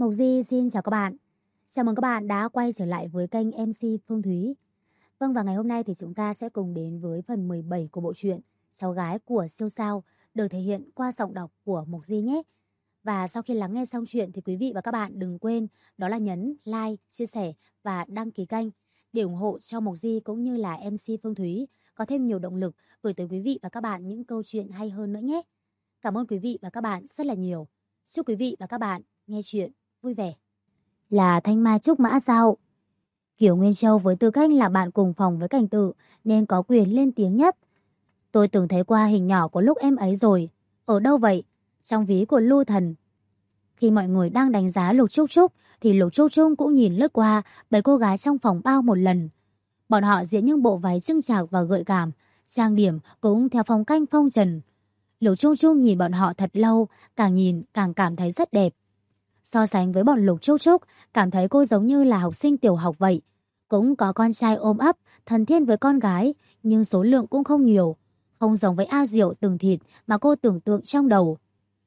Mộc Di xin chào các bạn. Chào mừng các bạn đã quay trở lại với kênh MC Phương Thúy. Vâng, và ngày hôm nay thì chúng ta sẽ cùng đến với phần 17 của bộ truyện Cháu gái của siêu sao được thể hiện qua giọng đọc của Mộc Di nhé. Và sau khi lắng nghe xong chuyện thì quý vị và các bạn đừng quên đó là nhấn like, chia sẻ và đăng ký kênh để ủng hộ cho Mộc Di cũng như là MC Phương Thúy có thêm nhiều động lực gửi tới quý vị và các bạn những câu chuyện hay hơn nữa nhé. Cảm ơn quý vị và các bạn rất là nhiều. Chúc quý vị và các bạn nghe chuyện vui vẻ. Là Thanh Mai Trúc Mã sao? Kiều Nguyên Châu với tư cách là bạn cùng phòng với Cảnh Tự nên có quyền lên tiếng nhất. Tôi từng thấy qua hình nhỏ của lúc em ấy rồi. Ở đâu vậy? Trong ví của Lưu Thần. Khi mọi người đang đánh giá Lục Trúc Trúc thì Lục Trúc Trúc cũng nhìn lướt qua mấy cô gái trong phòng bao một lần. Bọn họ diễn những bộ váy chưng chạc và gợi cảm, trang điểm cũng theo phong cách phong trần. Lục Trúc Trúc nhìn bọn họ thật lâu, càng nhìn càng cảm thấy rất đẹp. So sánh với bọn Lục Trúc Trúc, cảm thấy cô giống như là học sinh tiểu học vậy. Cũng có con trai ôm ấp, thân thiết với con gái, nhưng số lượng cũng không nhiều. Không giống với A Diệu từng thịt mà cô tưởng tượng trong đầu.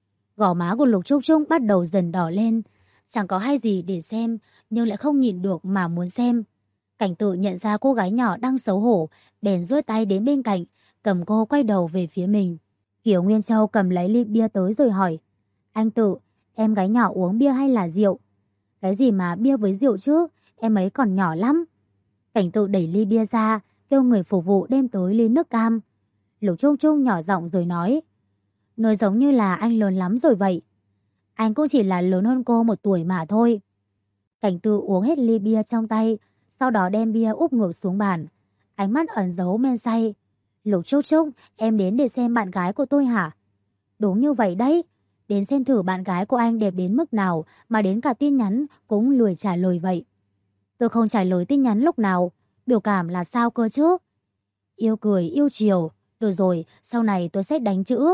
Gò má của Lục Trúc Trúc bắt đầu dần đỏ lên. Chẳng có hay gì để xem, nhưng lại không nhịn được mà muốn xem. Cảnh Tự nhận ra cô gái nhỏ đang xấu hổ, bèn duỗi tay đến bên cạnh, cầm cô quay đầu về phía mình. Kiều Nguyên Châu cầm lấy ly bia tới rồi hỏi: Anh Tự, em gái nhỏ uống bia hay là rượu? Cái gì mà bia với rượu chứ, em ấy còn nhỏ lắm. Cảnh Tự đẩy ly bia ra, kêu người phục vụ đem tới ly nước cam. Lục Trúc Trúc nhỏ giọng rồi nói: Nói giống như là anh lớn lắm rồi vậy. Anh cũng chỉ là lớn hơn cô 1 tuổi mà thôi. Cảnh Tự uống hết ly bia trong tay, sau đó đem bia úp ngược xuống bàn, ánh mắt ẩn giấu men say. Lục Trúc Trúc, em đến để xem bạn gái của tôi hả? Đúng như vậy đấy. Đến xem thử bạn gái của anh đẹp đến mức nào mà đến cả tin nhắn cũng lười trả lời vậy. Tôi không trả lời tin nhắn lúc nào. Biểu cảm là sao cơ chứ? Yêu cười, yêu chiều. Được rồi, sau này tôi sẽ đánh chữ.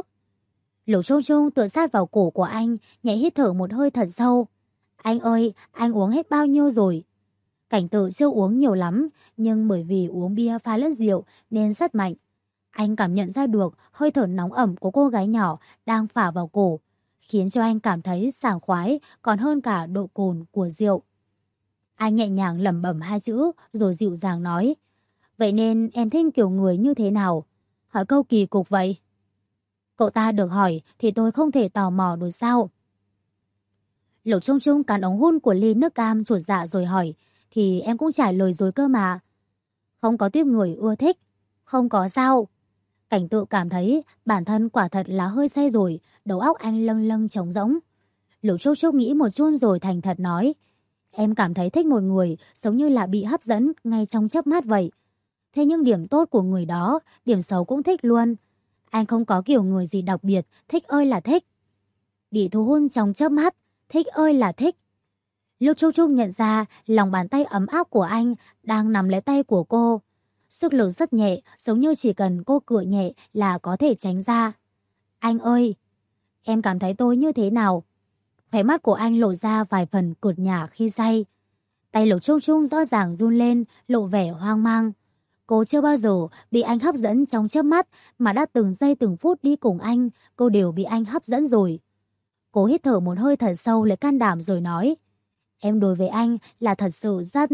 Lục Trúc Trúc tựa sát vào cổ của anh, nhẹ hít thở một hơi thật sâu. Anh ơi, anh uống hết bao nhiêu rồi? Cảnh Tự chưa uống nhiều lắm, nhưng bởi vì uống bia pha lẫn rượu nên rất mạnh. Anh cảm nhận ra được hơi thở nóng ẩm của cô gái nhỏ đang phả vào cổ, khiến cho anh cảm thấy sảng khoái còn hơn cả độ cồn của rượu. Anh nhẹ nhàng lẩm bẩm 2 chữ rồi dịu dàng nói: Vậy nên em thích kiểu người như thế nào? Hỏi câu kỳ cục vậy. Cậu ta được hỏi thì tôi không thể tò mò được sao? Lục Trung Trung cắn ống hút của ly nước cam chuột dạ rồi hỏi: Thì em cũng trả lời rồi cơ mà. Không có tuýp người ưa thích. Không có sao? Cảnh Tự cảm thấy bản thân quả thật là hơi say rồi, đầu óc anh lâng lâng trống rỗng. Lục Trúc Trúc nghĩ một chút rồi thành thật nói: Em cảm thấy thích một người giống như là bị hấp dẫn ngay trong chớp mắt vậy. Thế nhưng điểm tốt của người đó, điểm xấu cũng thích luôn. Anh không có kiểu người gì đặc biệt, thích ơi là thích. Bị thu hút trong chớp mắt, thích ơi là thích. Lúc Trúc Trúc nhận ra lòng bàn tay ấm áp của anh đang nắm lấy tay của cô. Sức lực rất nhẹ, giống như chỉ cần cô cựa nhẹ là có thể tránh ra. Anh ơi, em cảm thấy tôi như thế nào? Khóe mắt của anh lộ ra vài phần cợt nhả khi say. Tay Lục Trúc Trúc rõ ràng run lên, lộ vẻ hoang mang. Cô chưa bao giờ bị anh hấp dẫn trong chớp mắt, mà đã từng giây từng phút đi cùng anh, cô đều bị anh hấp dẫn rồi. Cô hít thở một hơi thật sâu lấy can đảm rồi nói: Em đối với anh là thật sự rất...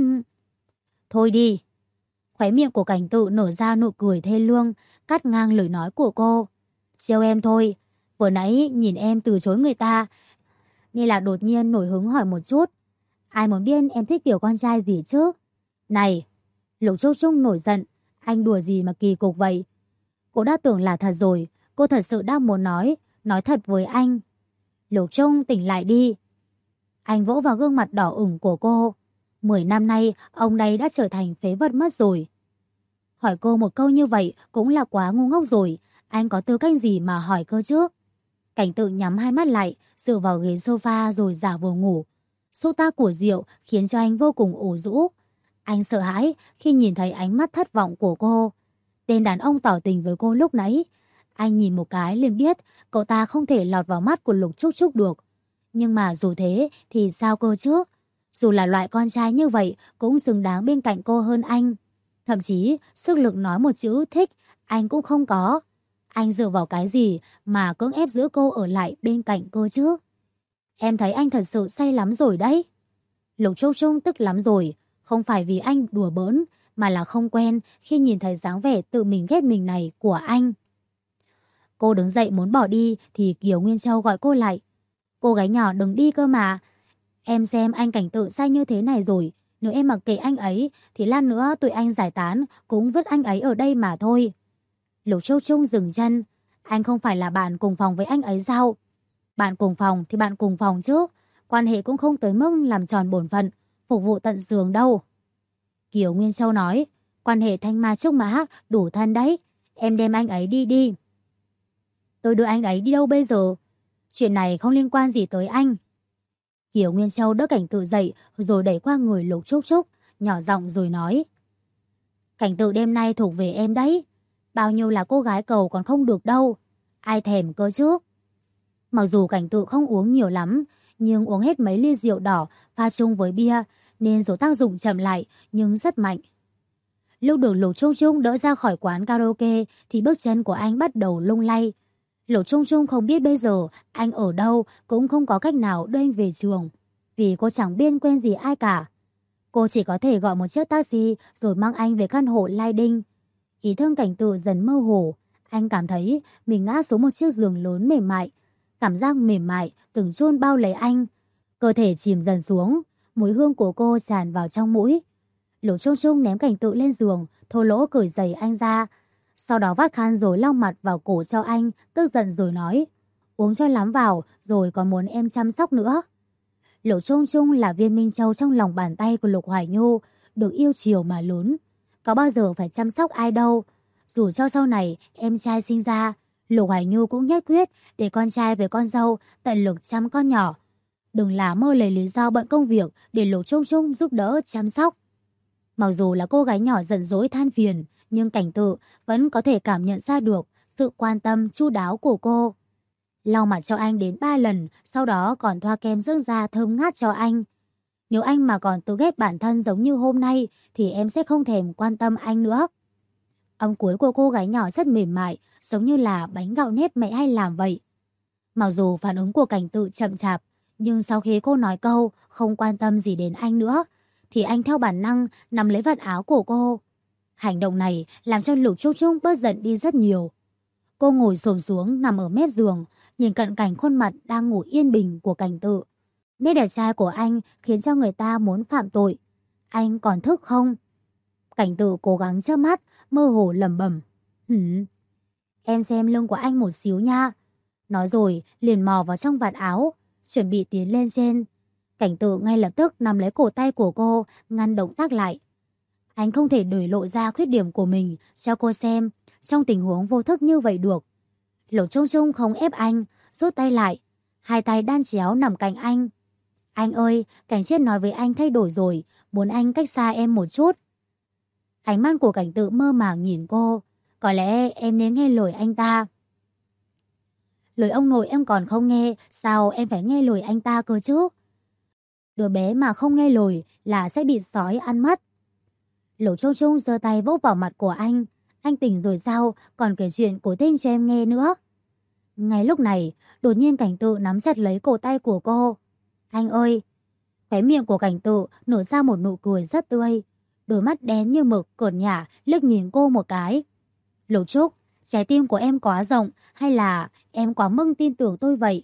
Thôi đi. Khóe miệng của Cảnh Tự nở ra nụ cười thê lương, cắt ngang lời nói của cô. Trêu em thôi, vừa nãy nhìn em từ chối người ta, nên là đột nhiên nổi hứng hỏi một chút. Ai muốn biết em thích kiểu con trai gì chứ? Này! Lục Trúc Trúc nổi giận, anh đùa gì mà kỳ cục vậy? Cô đã tưởng là thật rồi, cô thật sự đang muốn nói thật với anh. Lục Trúc tỉnh lại đi. Anh vỗ vào gương mặt đỏ ửng của cô. 10 năm nay, ông đây đã trở thành phế vật mất rồi. Hỏi cô một câu như vậy cũng là quá ngu ngốc rồi. Anh có tư cách gì mà hỏi cơ chứ? Cảnh Tự nhắm hai mắt lại, dựa vào ghế sofa rồi giả vờ ngủ. Xúc tác của rượu khiến cho anh vô cùng ủ rũ. Anh sợ hãi khi nhìn thấy ánh mắt thất vọng của cô. Tên đàn ông tỏ tình với cô lúc nãy, anh nhìn một cái liền biết cậu ta không thể lọt vào mắt của Lục Trúc Trúc được. Nhưng mà dù thế thì sao cơ chứ? Dù là loại con trai như vậy cũng xứng đáng bên cạnh cô hơn anh. Thậm chí sức lực nói một chữ thích anh cũng không có. Anh dựa vào cái gì mà cưỡng ép giữ cô ở lại bên cạnh cô chứ? Em thấy anh thật sự say lắm rồi đấy. Lục Trúc Trúc tức lắm rồi, không phải vì anh đùa bỡn, mà là không quen khi nhìn thấy dáng vẻ tự mình ghét mình này của anh. Cô đứng dậy muốn bỏ đi thì Kiều Nguyên Châu gọi cô lại. Cô gái nhỏ đừng đi cơ mà. Em xem anh Cảnh Tự say như thế này rồi, nếu em mặc kệ anh ấy thì lát nữa tụi anh giải tán cũng vứt anh ấy ở đây mà thôi. Lục Châu Trung dừng chân. Anh không phải là bạn cùng phòng với anh ấy sao? Bạn cùng phòng thì bạn cùng phòng chứ. Quan hệ cũng không tới mức làm tròn bổn phận, phục vụ tận giường đâu. Kiều Nguyên Châu nói, quan hệ thanh ma trúc mã đủ thân đấy. Em đem anh ấy đi đi. Tôi đưa anh ấy đi đâu bây giờ? Chuyện này không liên quan gì tới anh. Kiều Nguyên Châu đỡ Cảnh Tự dậy rồi đẩy qua người Lục Trúc Trúc, nhỏ giọng rồi nói. Cảnh Tự đêm nay thuộc về em đấy. Bao nhiêu là cô gái cầu còn không được đâu. Ai thèm cơ chứ? Mặc dù Cảnh Tự không uống nhiều lắm, nhưng uống hết mấy ly rượu đỏ pha chung với bia nên số tác dụng chậm lại nhưng rất mạnh. Lúc được Lục Trung Trung đỡ ra khỏi quán karaoke thì bước chân của anh bắt đầu lung lay. Lục Trung Trung không biết bây giờ anh ở đâu, cũng không có cách nào đưa anh về trường, vì cô chẳng biết quen gì ai cả. Cô chỉ có thể gọi một chiếc taxi rồi mang anh về căn hộ Lai Đinh. Ý thương Cảnh Tự dần mơ hồ, anh cảm thấy mình ngã xuống một chiếc giường lớn mềm mại. Cảm giác mềm mại từng chôn bao lấy anh. Cơ thể chìm dần xuống, mùi hương của cô tràn vào trong mũi. Lục Trung Trung ném Cảnh Tự lên giường, thô lỗ cởi giày anh ra. Sau đó vắt khăn rồi lau mặt vào cổ cho anh, tức giận rồi nói. Uống cho lắm vào, rồi còn muốn em chăm sóc nữa. Lục Trung Trung là viên minh châu trong lòng bàn tay của Lục Hoài Nhu, được yêu chiều mà lớn. Có bao giờ phải chăm sóc ai đâu. Dù cho sau này em trai sinh ra, Lục Hoài Nhu cũng nhất quyết để con trai với con dâu tận lực chăm con nhỏ. Đừng là mơ lấy lý do bận công việc để Lục Trung Trung giúp đỡ chăm sóc. Mặc dù là cô gái nhỏ giận dỗi than phiền, nhưng Cảnh Tự vẫn có thể cảm nhận ra được sự quan tâm chu đáo của cô. Lau mặt cho anh đến 3 lần, sau đó còn thoa kem dưỡng da thơm ngát cho anh. Nếu anh mà còn tự ghét bản thân giống như hôm nay thì em sẽ không thèm quan tâm anh nữa. Âm cuối của cô gái nhỏ rất mềm mại, giống như là bánh gạo nếp mẹ hay làm vậy. Mặc dù phản ứng của Cảnh Tự chậm chạp, nhưng sau khi cô nói câu không quan tâm gì đến anh nữa, thì anh theo bản năng nắm lấy vạt áo của cô. Hành động này làm cho Lục Trúc Trúc bớt giận đi rất nhiều. Cô ngồi xổm xuống nằm ở mép giường, nhìn cận cảnh khuôn mặt đang ngủ yên bình của Cảnh Tự. Nét đẹp trai của anh khiến cho người ta muốn phạm tội. Anh còn thức không? Cảnh Tự cố gắng chớp mắt, mơ hồ lẩm bẩm. Em xem lưng của anh một xíu nha. Nói rồi liền mò vào trong vạt áo, chuẩn bị tiến lên trên. Cảnh Tự ngay lập tức nắm lấy cổ tay của cô, ngăn động tác lại. Anh không thể để lộ ra khuyết điểm của mình cho cô xem trong tình huống vô thức như vậy được. Lục Trung Trung không ép anh, rút tay lại, hai tay đan chéo nằm cạnh anh. Anh ơi, Cảnh Triết nói với anh thay đổi rồi, muốn anh cách xa em một chút. Ánh mắt của Cảnh Tự mơ màng nhìn cô. Có lẽ em nên nghe lời anh ta. Lời ông nội em còn không nghe, sao em phải nghe lời anh ta cơ chứ? Đứa bé mà không nghe lời là sẽ bị sói ăn mất. Lục Trung Trung giơ tay vỗ vào mặt của anh. Anh tỉnh rồi sao, còn kể chuyện cổ tích cho em nghe nữa. Ngay lúc này, đột nhiên Cảnh Tự nắm chặt lấy cổ tay của cô. Anh ơi! Khóe miệng của Cảnh Tự nở ra một nụ cười rất tươi. Đôi mắt đen như mực cợt nhả liếc nhìn cô một cái. Lục Trúc, trái tim của em quá rộng hay là em quá mức tin tưởng tôi vậy?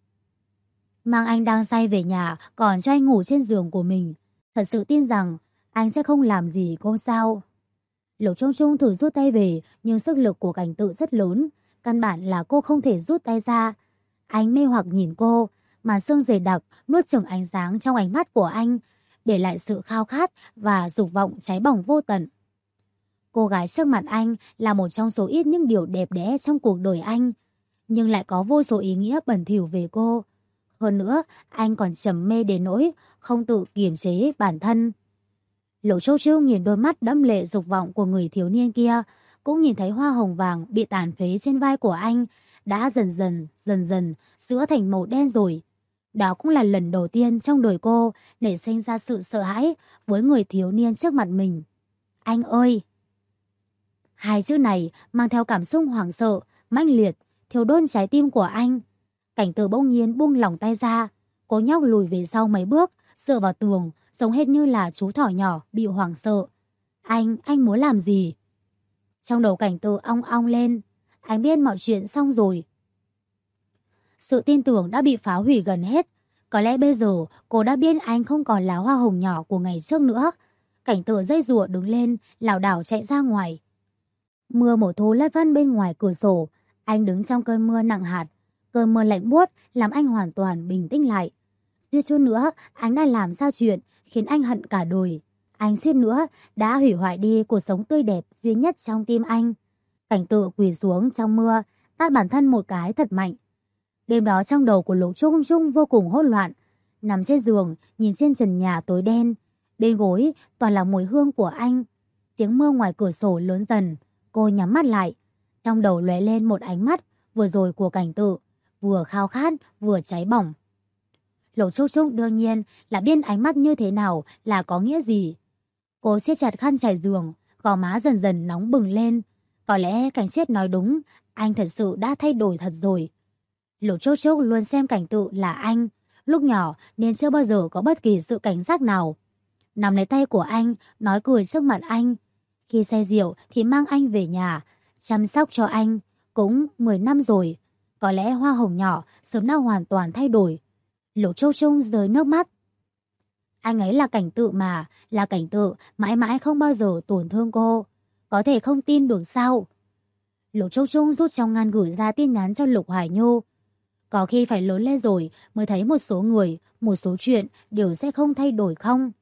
Mang anh đang say về nhà còn cho anh ngủ trên giường của mình. Thật sự tin rằng anh sẽ không làm gì cô sao? Lục Trung Trung thử rút tay về nhưng sức lực của Cảnh Tự rất lớn. Căn bản là cô không thể rút tay ra. Anh mê hoặc nhìn cô, màn sương dày đặc nuốt chửng ánh sáng trong ánh mắt của anh, để lại sự khao khát và dục vọng cháy bỏng vô tận. Cô gái trước mặt anh là một trong số ít những điều đẹp đẽ trong cuộc đời anh, nhưng lại có vô số ý nghĩa bẩn thỉu về cô. Hơn nữa, anh còn trầm mê đến nỗi không tự kiềm chế bản thân. Lục Châu Châu nhìn đôi mắt đẫm lệ dục vọng của người thiếu niên kia, cũng nhìn thấy hoa hồng vàng bị tàn phế trên vai của anh đã dần dần sữa thành màu đen rồi. Đó cũng là lần đầu tiên trong đời cô nảy sinh ra sự sợ hãi với người thiếu niên trước mặt mình. Anh ơi! Hai chữ này mang theo cảm xúc hoảng sợ, mãnh liệt, thiêu đốt trái tim của anh. Cảnh Tự bỗng nhiên buông lỏng tay ra. Cô nhóc lùi về sau mấy bước, dựa vào tường, giống hệt như là chú thỏ nhỏ bị hoảng sợ. Anh muốn làm gì? Trong đầu Cảnh Tự ong ong lên. Anh biết mọi chuyện xong rồi. Sự tin tưởng đã bị phá hủy gần hết. Có lẽ bây giờ cô đã biết anh không còn là hoa hồng nhỏ của ngày trước nữa. Cảnh Tự dây dụa đứng lên, lảo đảo chạy ra ngoài. Mưa mùa thu lất phất bên ngoài cửa sổ. Anh đứng trong cơn mưa nặng hạt. Cơn mưa lạnh buốt làm anh hoàn toàn bình tĩnh lại. Suýt chút nữa, anh đã làm ra chuyện khiến anh hận cả đời. Anh suýt nữa đã hủy hoại đi cuộc sống tươi đẹp duy nhất trong tim anh. Cảnh Tự quỳ xuống trong mưa, tát bản thân một cái thật mạnh. Đêm đó trong đầu của Lục Trung Trung vô cùng hỗn loạn. Nằm trên giường, nhìn trên trần nhà tối đen. Bên gối toàn là mùi hương của anh. Tiếng mưa ngoài cửa sổ lớn dần. Cô nhắm mắt lại. Trong đầu lóe lên một ánh mắt vừa rồi của Cảnh Tự, vừa khao khát vừa cháy bỏng. Lục Trung Trung đương nhiên là biết ánh mắt như thế nào là có nghĩa gì. Cô siết chặt khăn trải giường, gò má dần dần nóng bừng lên. Có lẽ Cảnh Triết nói đúng, anh thật sự đã thay đổi thật rồi. Lục Trúc Trúc luôn xem Cảnh Tự là anh, lúc nhỏ nên chưa bao giờ có bất kỳ sự cảnh giác nào. Nắm lấy tay của anh, nói cười trước mặt anh. Khi say rượu thì mang anh về nhà, chăm sóc cho anh. Cũng 10 năm rồi, có lẽ hoa hồng nhỏ sớm đã hoàn toàn thay đổi. Lục Trúc Trúc rơi nước mắt. Anh ấy là Cảnh Tự mà, là Cảnh Tự mãi mãi không bao giờ tổn thương cô. Có thể không tin được sao? Lục Trúc Trúc rút trong ngăn gửi ra tin nhắn cho Lục Hoài Nhu. Có khi phải lớn lên rồi mới thấy một số người, một số chuyện đều sẽ không thay đổi không?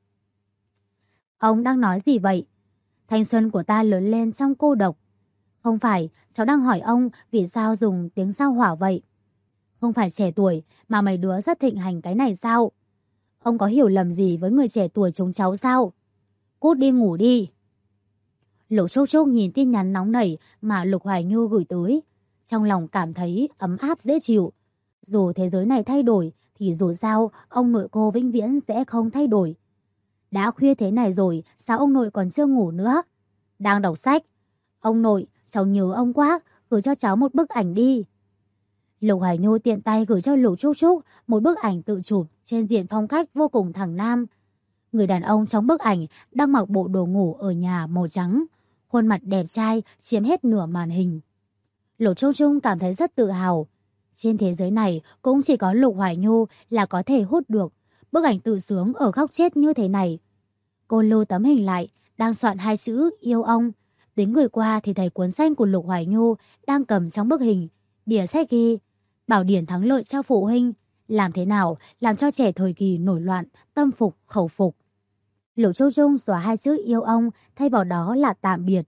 Ông đang nói gì vậy? Thanh xuân của ta lớn lên trong cô độc. Không phải, cháu đang hỏi ông vì sao dùng tiếng sao hỏa vậy? Không phải trẻ tuổi mà mấy đứa rất thịnh hành cái này sao? Ông có hiểu lầm gì với người trẻ tuổi chúng cháu sao? Cút đi ngủ đi. Lục Trúc Trúc nhìn tin nhắn nóng nảy mà Lục Hoài Nhu gửi tới. Trong lòng cảm thấy ấm áp dễ chịu. Dù thế giới này thay đổi thì dù sao ông nội cô vĩnh viễn sẽ không thay đổi. Đã khuya thế này rồi sao ông nội còn chưa ngủ nữa? Đang đọc sách. Ông nội, cháu nhớ ông quá, gửi cho cháu một bức ảnh đi. Lục Hoài Nhu tiện tay gửi cho Lục Trúc Trúc một bức ảnh tự chụp trên diện phong cách vô cùng thẳng nam. Người đàn ông trong bức ảnh đang mặc bộ đồ ngủ ở nhà màu trắng, khuôn mặt đẹp trai chiếm hết nửa màn hình. Lục Trúc Trúc cảm thấy rất tự hào. Trên thế giới này cũng chỉ có Lục Hoài Nhu là có thể hút được bức ảnh tự sướng ở góc chết như thế này. Cô lưu tấm hình lại, đang soạn hai chữ yêu ông. Tính người qua thì thấy cuốn sách của Lục Hoài Nhu đang cầm trong bức hình. Bìa sách ghi bảo điển thắng lợi cho phụ huynh, làm thế nào làm cho trẻ thời kỳ nổi loạn, tâm phục khẩu phục. Lục Trúc Trúc xóa hai chữ yêu ông, thay vào đó là tạm biệt.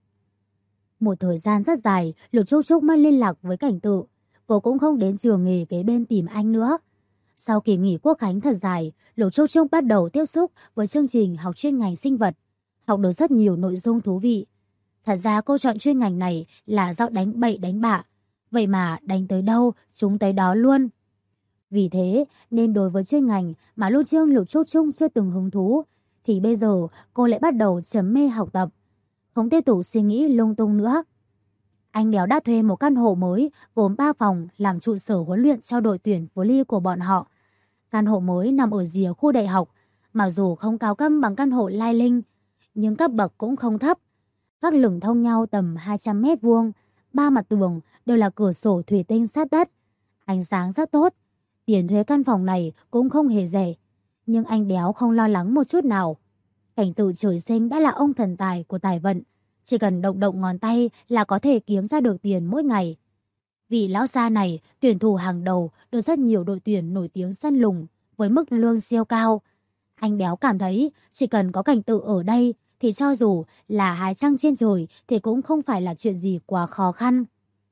Một thời gian rất dài, Lục Trúc Trúc mất liên lạc với Cảnh Tự. Cô cũng không đến trường nghề kế bên tìm anh nữa. Sau kỳ nghỉ Quốc khánh thật dài, Lục Trúc Trúc bắt đầu tiếp xúc với chương trình học chuyên ngành sinh vật. Học được rất nhiều nội dung thú vị. Thật ra cô chọn chuyên ngành này là do đánh bậy đánh bạ. Vậy mà đánh tới đâu, chúng tới đó luôn. Vì thế nên đối với chuyên ngành mà lúc trước Lục Trúc Trúc chưa từng hứng thú, thì bây giờ cô lại bắt đầu chấm mê học tập. Không tiếp tục suy nghĩ lung tung nữa. Anh Béo đã thuê một căn hộ mới gồm 3 phòng làm trụ sở huấn luyện cho đội tuyển volley của bọn họ. Căn hộ mới nằm ở rìa khu đại học, mặc dù không cao cấp bằng căn hộ Lai Linh, nhưng cấp bậc cũng không thấp. Các lửng thông nhau tầm 200 mét vuông, 3 mặt tường đều là cửa sổ thủy tinh sát đất. Ánh sáng rất tốt, tiền thuê căn phòng này cũng không hề rẻ. Nhưng anh Béo không lo lắng một chút nào. Cảnh Tự trời sinh đã là ông thần tài của tài vận. Chỉ cần động động ngón tay là có thể kiếm ra được tiền mỗi ngày. Vị lão gia này tuyển thủ hàng đầu được rất nhiều đội tuyển nổi tiếng săn lùng với mức lương siêu cao. Anh Béo cảm thấy chỉ cần có Cảnh Tự ở đây thì cho dù là hái trăng trên trời thì cũng không phải là chuyện gì quá khó khăn.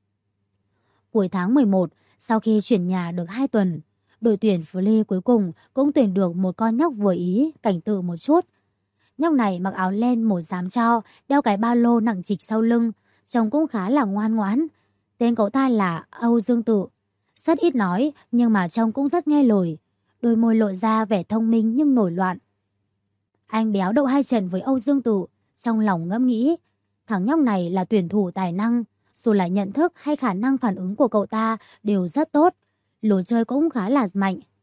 Cuối tháng 11, sau khi chuyển nhà được 2 tuần, đội tuyển volley cuối cùng cũng tuyển được một con nhóc vừa ý Cảnh Tự một chút. Nhóc này mặc áo len màu xám tro, đeo cái ba lô nặng trịch sau lưng, trông cũng khá là ngoan ngoãn. Tên cậu ta là Âu Dương Tự. Rất ít nói nhưng mà trông cũng rất nghe lời. Đôi môi lộ ra vẻ thông minh nhưng nổi loạn. Anh Béo đậu 2 trận với Âu Dương Tự, trong lòng ngẫm nghĩ, thằng nhóc này là tuyển thủ tài năng, dù là nhận thức hay khả năng phản ứng của cậu ta đều rất tốt, lối chơi cũng khá là mạnh.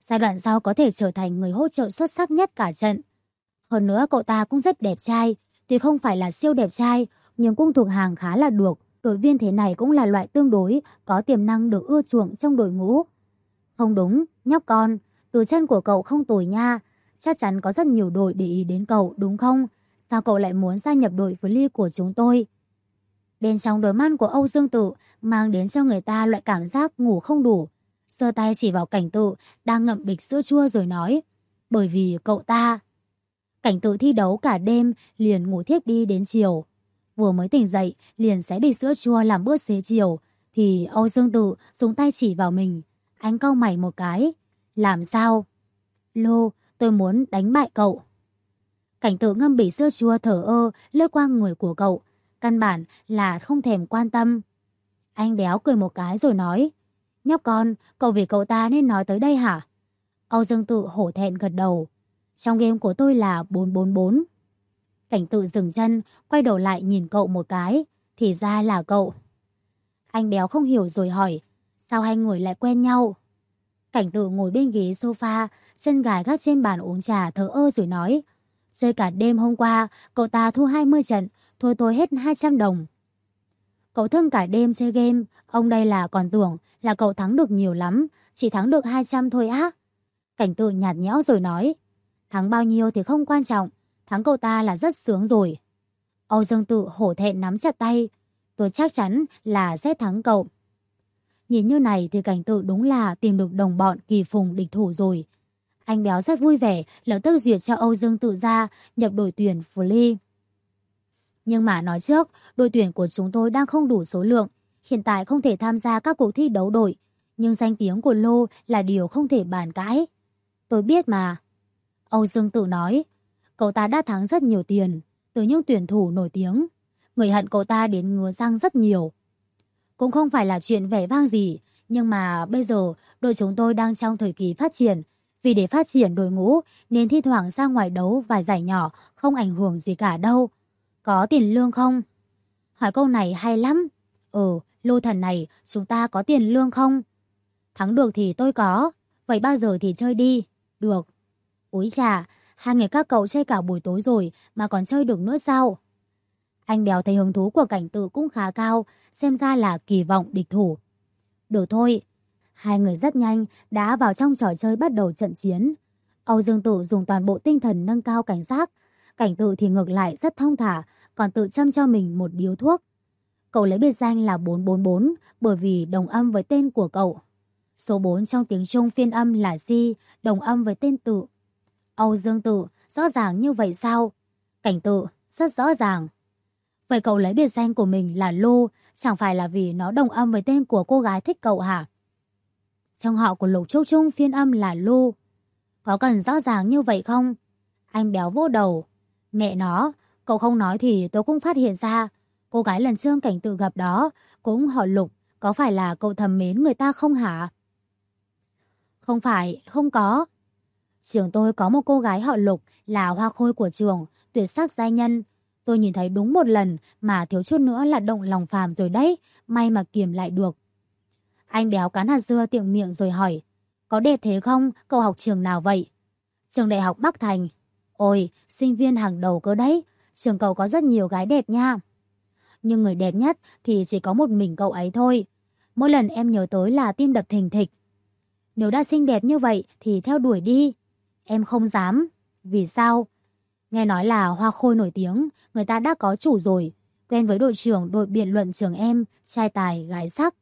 Giai đoạn sau có thể trở thành người hỗ trợ xuất sắc nhất cả trận. Hơn nữa cậu ta cũng rất đẹp trai, tuy không phải là siêu đẹp trai, nhưng cũng thuộc hàng khá là được. Đội viên thế này cũng là loại tương đối có tiềm năng được ưa chuộng trong đội ngũ. Không đúng, nhóc con, từ chân của cậu không tồi nha. Chắc chắn có rất nhiều đội để ý đến cậu, đúng không? Sao cậu lại muốn gia nhập đội Flea của chúng tôi? Bên trong đôi mắt của Âu Dương Tự mang đến cho người ta loại cảm giác ngủ không đủ. Giơ tay chỉ vào Cảnh Tự đang ngậm bịch sữa chua rồi nói, bởi vì cậu ta. Cảnh Tự thi đấu cả đêm liền ngủ thiếp đi đến chiều. Vừa mới tỉnh dậy liền xé bịch sữa chua làm bữa xế chiều, thì Âu Dương Tự dùng tay chỉ vào mình. Anh cau mày một cái. Làm sao? Lô, tôi muốn đánh bại cậu. Cảnh Tự ngâm bịch sữa chua thở ơ lướt qua người của cậu, căn bản là không thèm quan tâm. Anh béo cười một cái rồi nói, nhóc con, cậu vì cậu ta nên nói tới đây hả? Âu Dương Tự hổ thẹn gật đầu. Trong game của tôi là 444. Cảnh Tự dừng chân, quay đầu lại nhìn cậu một cái, thì ra là cậu. Anh béo không hiểu rồi hỏi, sao hai người lại quen nhau? Cảnh Tự ngồi bên ghế sofa, chân gài gác trên bàn uống trà thở ơ rồi nói, chơi cả đêm hôm qua, cậu ta thua 20 trận, thua tôi hết 200 đồng. Cậu thương cả đêm chơi game, ông đây là còn tưởng là cậu thắng được nhiều lắm, chỉ thắng được 200 thôi á. Cảnh Tự nhạt nhẽo rồi nói, thắng bao nhiêu thì không quan trọng, thắng cậu ta là rất sướng rồi. Âu Dương Tự hổ thẹn nắm chặt tay, tôi chắc chắn là sẽ thắng cậu. Nhìn như này thì Cảnh Tự đúng là tìm được đồng bọn kỳ phùng địch thủ rồi. Anh béo rất vui vẻ, lập tức duyệt cho Âu Dương Tự ra nhập đội tuyển Flea. Nhưng mà nói trước, đội tuyển của chúng tôi đang không đủ số lượng, hiện tại không thể tham gia các cuộc thi đấu đội, nhưng danh tiếng của Lô là điều không thể bàn cãi. Tôi biết mà. Âu Dương Tự nói, cậu ta đã thắng rất nhiều tiền, từ những tuyển thủ nổi tiếng. Người hận cậu ta đến ngứa răng rất nhiều. Cũng không phải là chuyện vẻ vang gì, nhưng mà bây giờ đội chúng tôi đang trong thời kỳ phát triển. Vì để phát triển đội ngũ nên thi thoảng ra ngoài đấu vài giải nhỏ không ảnh hưởng gì cả đâu. Có tiền lương không? Hỏi câu này hay lắm. Lô thần này chúng ta có tiền lương không? Thắng được thì tôi có. Vậy bao giờ thì chơi đi? Được. Úi chà, hai người các cậu chơi cả buổi tối rồi mà còn chơi được nữa sao? Anh béo thấy hứng thú của Cảnh Tự cũng khá cao, xem ra là kỳ vọng địch thủ. Được thôi. Hai người rất nhanh đã vào trong trò chơi bắt đầu trận chiến. Âu Dương Tự dùng toàn bộ tinh thần nâng cao cảnh giác. Cảnh Tự thì ngược lại rất thong thả, còn tự châm cho mình một điếu thuốc. Cậu lấy biệt danh là 444 bởi vì đồng âm với tên của cậu. Số 4 trong tiếng Trung phiên âm là Si, đồng âm với tên Tự. Âu Dương Tự, rõ ràng như vậy sao? Cảnh Tự, rất rõ ràng. Vậy cậu lấy biệt danh của mình là Lô, chẳng phải là vì nó đồng âm với tên của cô gái thích cậu hả? Trong họ của Lục Trúc Trung phiên âm là Lô. Có cần rõ ràng như vậy không? Anh béo vỗ đầu. Mẹ nó, cậu không nói thì tôi cũng phát hiện ra. Cô gái lần trước Cảnh Tự gặp đó cũng họ Lục, có phải là cậu thầm mến người ta không hả? Không phải, không có. Trường tôi có một cô gái họ Lục là hoa khôi của trường, tuyệt sắc giai nhân. Tôi nhìn thấy đúng một lần mà thiếu chút nữa là động lòng phàm rồi đấy, may mà kiềm lại được. Anh béo cắn hạt dưa tiện miệng rồi hỏi, có đẹp thế không, cậu học trường nào vậy? Trường Đại học Bắc Thành. Ôi, sinh viên hàng đầu cơ đấy, trường cậu có rất nhiều gái đẹp nha. Nhưng người đẹp nhất thì chỉ có một mình cậu ấy thôi. Mỗi lần em nhớ tới là tim đập thình thịch. Nếu đã xinh đẹp như vậy thì theo đuổi đi. Em không dám. Vì sao? Nghe nói là hoa khôi nổi tiếng, người ta đã có chủ rồi. Quen với đội trưởng đội biện luận trường em, trai tài gái sắc.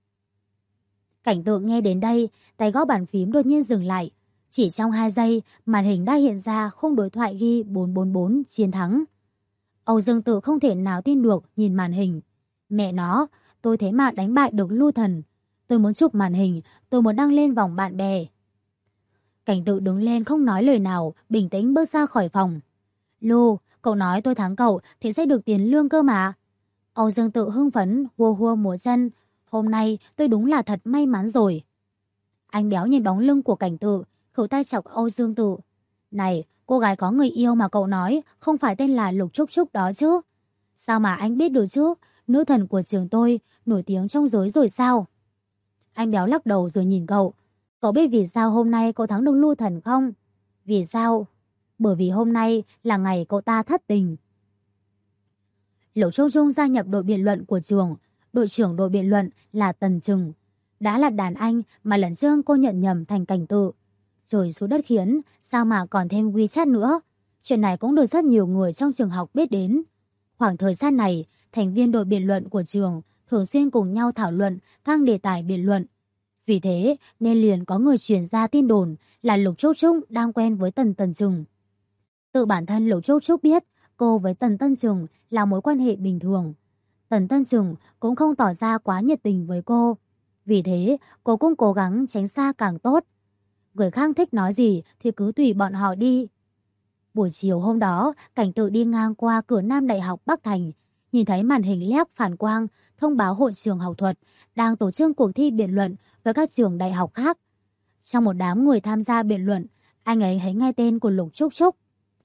Cảnh Tự nghe đến đây, tay gõ bàn phím đột nhiên dừng lại. Chỉ trong 2 giây, màn hình đã hiện ra khung đối thoại ghi 444 chiến thắng. Âu Dương Tự không thể nào tin được nhìn màn hình. Mẹ nó, tôi thế mà đánh bại được Lưu Thần. Tôi muốn chụp màn hình, tôi muốn đăng lên vòng bạn bè. Cảnh Tự đứng lên không nói lời nào, bình tĩnh bước ra khỏi phòng. Lưu, cậu nói tôi thắng cậu thì sẽ được tiền lương cơ mà. Âu Dương Tự hưng phấn, hùa hùa múa chân. Hôm nay tôi đúng là thật may mắn rồi. Anh béo nhìn bóng lưng của Cảnh Tự, khẩu tay chọc Âu Dương Tự. Này, cô gái có người yêu mà cậu nói không phải tên là Lục Trúc Trúc đó chứ? Sao mà anh biết được chứ? Nữ thần của trường tôi, nổi tiếng trong giới rồi sao? Anh béo lắc đầu rồi nhìn cậu. Cậu biết vì sao hôm nay cậu thắng được Lưu Thần không? Vì sao? Bởi vì hôm nay là ngày cậu ta thất tình. Lục Trung Trung gia nhập đội biện luận của trường. Đội trưởng đội biện luận là Tần Trừng. Đã là đàn anh mà lần trước cô nhận nhầm thành Cảnh Tự. Trời xuống đất khiến, sao mà còn thêm WeChat nữa. Chuyện này cũng được rất nhiều người trong trường học biết đến. Khoảng thời gian này, thành viên đội biện luận của trường thường xuyên cùng nhau thảo luận các đề tài biện luận. Vì thế nên liền có người truyền ra tin đồn là Lục Trúc Trúc đang quen với Tần Trừng. Tự bản thân Lục Trúc Trúc biết cô với Tần Tân Trừng là mối quan hệ bình thường. Tần Tân Trừng cũng không tỏ ra quá nhiệt tình với cô. Vì thế cô cũng cố gắng tránh xa càng tốt. Người khác thích nói gì thì cứ tùy bọn họ đi. Buổi chiều hôm đó, Cảnh Tự đi ngang qua cửa Nam Đại học Bắc Thành, nhìn thấy màn hình led phản quang thông báo hội trường học thuật đang tổ chức cuộc thi biện luận với các trường đại học khác. Trong một đám người tham gia biện luận, anh ấy thấy nghe tên của Lục Trúc Trúc.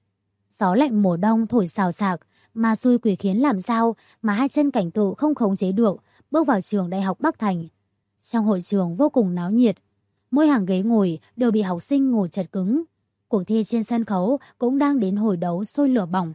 Gió lạnh mùa đông thổi xào xạc, mà xui quỷ khiến làm sao mà hai chân Cảnh Tự không khống chế được, bước vào trường Đại học Bắc Thành. Trong hội trường vô cùng náo nhiệt, mỗi hàng ghế ngồi đều bị học sinh ngồi chật cứng. Cuộc thi trên sân khấu cũng đang đến hồi đấu sôi lửa bỏng.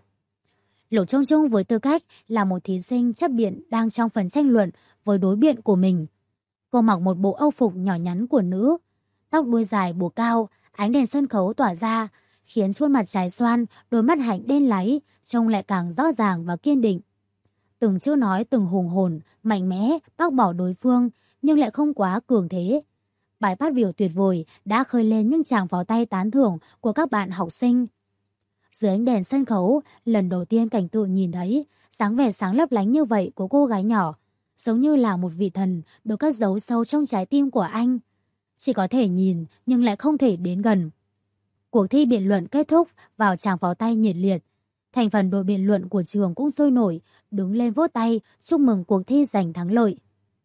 Lục Trung Trung với tư cách là một thí sinh chấp biện đang trong phần tranh luận với đối biện của mình. Cô mặc một bộ âu phục nhỏ nhắn của nữ, tóc đuôi dài buộc cao, ánh đèn sân khấu tỏa ra, khiến khuôn mặt trái xoan, đôi mắt hạnh đen láy trông lại càng rõ ràng và kiên định. Từng chữ nói từng hùng hồn, mạnh mẽ, bác bỏ đối phương, nhưng lại không quá cường thế. Bài phát biểu tuyệt vời đã khơi lên những tràng pháo tay tán thưởng của các bạn học sinh. Dưới ánh đèn sân khấu, lần đầu tiên Cảnh Tự nhìn thấy dáng vẻ sáng lấp lánh như vậy của cô gái nhỏ, giống như là một vị thần được cất giấu sâu trong trái tim của anh. Chỉ có thể nhìn nhưng lại không thể đến gần. Cuộc thi biện luận kết thúc vào tràng pháo tay nhiệt liệt. Thành phần đội biện luận của trường cũng sôi nổi, đứng lên vỗ tay chúc mừng cuộc thi giành thắng lợi.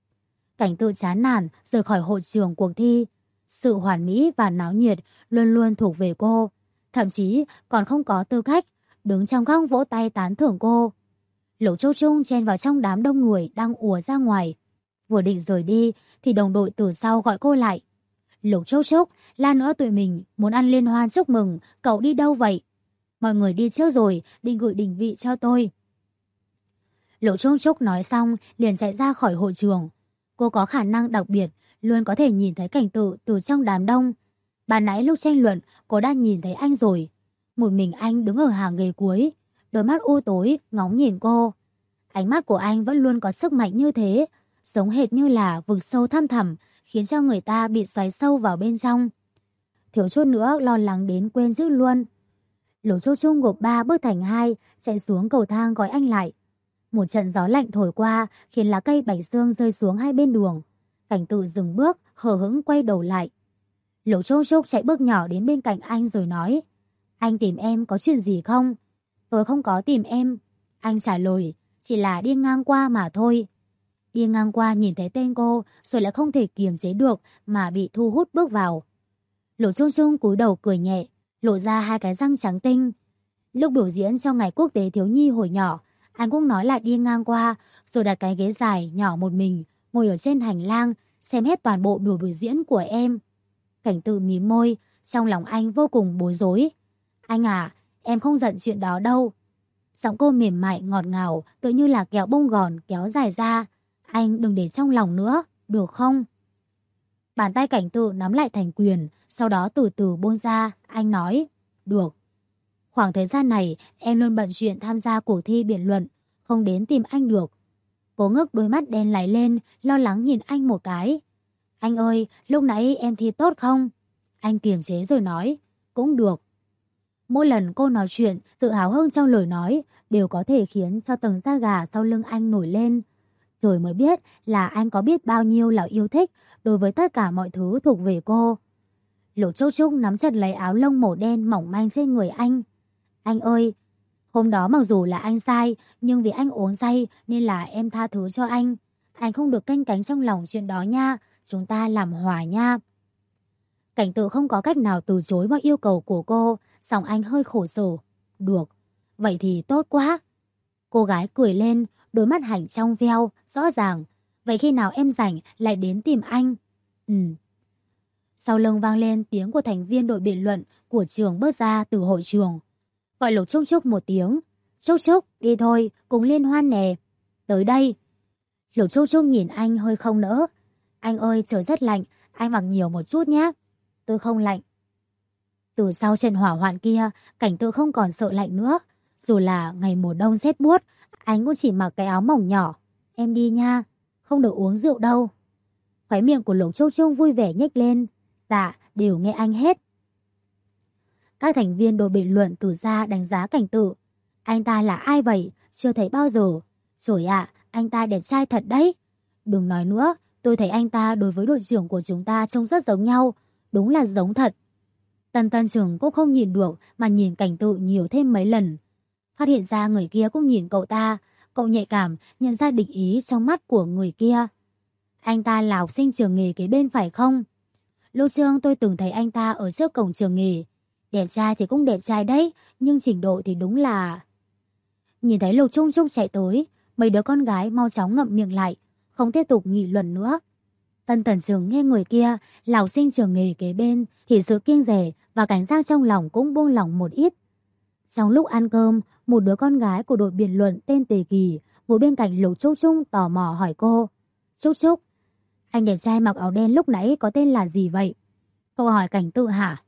Cảnh Tự chán nản rời khỏi hội trường cuộc thi. Sự hoàn mỹ và náo nhiệt luôn luôn thuộc về cô. Thậm chí còn không có tư cách đứng trong góc vỗ tay tán thưởng cô. Lục Trúc Trúc chen vào trong đám đông người đang ùa ra ngoài. Vừa định rời đi thì đồng đội từ sau gọi cô lại. Lục Trúc Trúc, lát nữa tụi mình muốn ăn liên hoan chúc mừng, cậu đi đâu vậy? Mọi người đi trước rồi, định gửi định vị cho tôi. Lục Trúc Trúc nói xong liền chạy ra khỏi hội trường. Cô có khả năng đặc biệt, luôn có thể nhìn thấy Cảnh Tự từ trong đám đông. Ban nãy lúc tranh luận, cô đã nhìn thấy anh rồi. Một mình anh đứng ở hàng ghế cuối, đôi mắt u tối ngóng nhìn cô. Ánh mắt của anh vẫn luôn có sức mạnh như thế, giống hệt như là vực sâu thăm thẳm, khiến cho người ta bị xoáy sâu vào bên trong. Thiếu chút nữa lo lắng đến quên giữ luôn. Lục Trúc Trúc gộp 3 bước thành 2, chạy xuống cầu thang gọi anh lại. Một trận gió lạnh thổi qua khiến lá cây bạch dương rơi xuống hai bên đường. Cảnh Tự dừng bước, hờ hững quay đầu lại. Lục Trúc Trúc chạy bước nhỏ đến bên cạnh anh rồi nói: Anh tìm em có chuyện gì không? Tôi không có tìm em. Anh trả lời: Chỉ là đi ngang qua mà thôi. Đi ngang qua nhìn thấy tên cô rồi lại không thể kiềm chế được mà bị thu hút bước vào. Lục Trúc Trúc cúi đầu cười nhẹ, lộ ra hai cái răng trắng tinh. Lúc biểu diễn trong ngày quốc tế thiếu nhi hồi nhỏ, anh cũng nói là đi ngang qua rồi đặt cái ghế dài nhỏ một mình, ngồi ở trên hành lang xem hết toàn bộ buổi biểu diễn của em. Cảnh Tự mím môi, trong lòng anh vô cùng bối rối. Anh à, em không giận chuyện đó đâu. Giọng cô mềm mại ngọt ngào, tựa như là kẹo bông gòn kéo dài ra. Anh đừng để trong lòng nữa, được không? Bàn tay Cảnh Tự nắm lại thành quyền, sau đó từ từ buông ra. Anh nói: Được. Khoảng thời gian này em luôn bận chuyện tham gia cuộc thi biện luận, không đến tìm anh được. Cô ngước đôi mắt đen láy lên, lo lắng nhìn anh một cái. Anh ơi, lúc nãy em thi tốt không? Anh kiềm chế rồi nói: Cũng được. Mỗi lần cô nói chuyện, tự hào hứng trong lời nói đều có thể khiến cho tầng da gà sau lưng anh nổi lên. Rồi mới biết là anh có biết bao nhiêu là yêu thích đối với tất cả mọi thứ thuộc về cô. Lục Trúc Trúc nắm chặt lấy áo lông màu đen mỏng manh trên người anh. Anh ơi, hôm đó mặc dù là anh sai, nhưng vì anh uống say nên là em tha thứ cho anh. Anh không được canh cánh trong lòng chuyện đó nha, chúng ta làm hòa nha. Cảnh Tự không có cách nào từ chối vào yêu cầu của cô, song anh hơi khổ sở. Được, vậy thì tốt quá. Cô gái cười lên, đôi mắt hạnh trong veo, rõ ràng. Vậy khi nào em rảnh lại đến tìm anh? Sau lưng vang lên tiếng của thành viên đội biện luận của trường bước ra từ hội trường. Gọi Lục Trúc Trúc một tiếng. Trúc Trúc, đi thôi, cùng liên hoan nè. Tới đây. Lục Trúc Trúc nhìn anh hơi không nỡ. Anh ơi, trời rất lạnh, anh mặc nhiều một chút nhé. Tôi không lạnh. Từ sau trận hỏa hoạn kia, Cảnh Tự không còn sợ lạnh nữa. Dù là ngày mùa đông rét buốt, anh cũng chỉ mặc cái áo mỏng nhỏ. Em đi nha, không được uống rượu đâu. Khóe miệng của Lục Trúc Trúc vui vẻ nhếch lên. Dạ, đều nghe anh hết. Các thành viên đội bình luận từ xa đánh giá Cảnh Tự. Anh ta là ai vậy? Chưa thấy bao giờ. Trời ạ, anh ta đẹp trai thật đấy. Đừng nói nữa, tôi thấy anh ta đối với đội trưởng của chúng ta trông rất giống nhau. Đúng là giống thật. Tân Tân Trừng cũng không nhìn được mà nhìn Cảnh Tự nhiều thêm mấy lần. Phát hiện ra người kia cũng nhìn cậu ta. Cậu nhạy cảm nhận ra địch ý trong mắt của người kia. Anh ta là học sinh trường nghề kế bên phải không? Lúc trước tôi từng thấy anh ta ở trước cổng trường nghề. Đẹp trai thì cũng đẹp trai đấy, nhưng trình độ thì đúng là... Nhìn thấy Lục Trung Trung chạy tới, mấy đứa con gái mau chóng ngậm miệng lại, không tiếp tục nghị luận nữa. Tân Tần Trường nghe người kia là học sinh trường nghề kế bên thì sự kiêng dè và cảnh giác trong lòng cũng buông lỏng một ít. Trong lúc ăn cơm, một đứa con gái của đội biện luận tên Tề Kỳ ngồi bên cạnh Lục Trúc Trung tò mò hỏi cô. Trúc Trúc, anh đẹp trai mặc áo đen lúc nãy có tên là gì vậy? Cậu hỏi Cảnh Tự hả?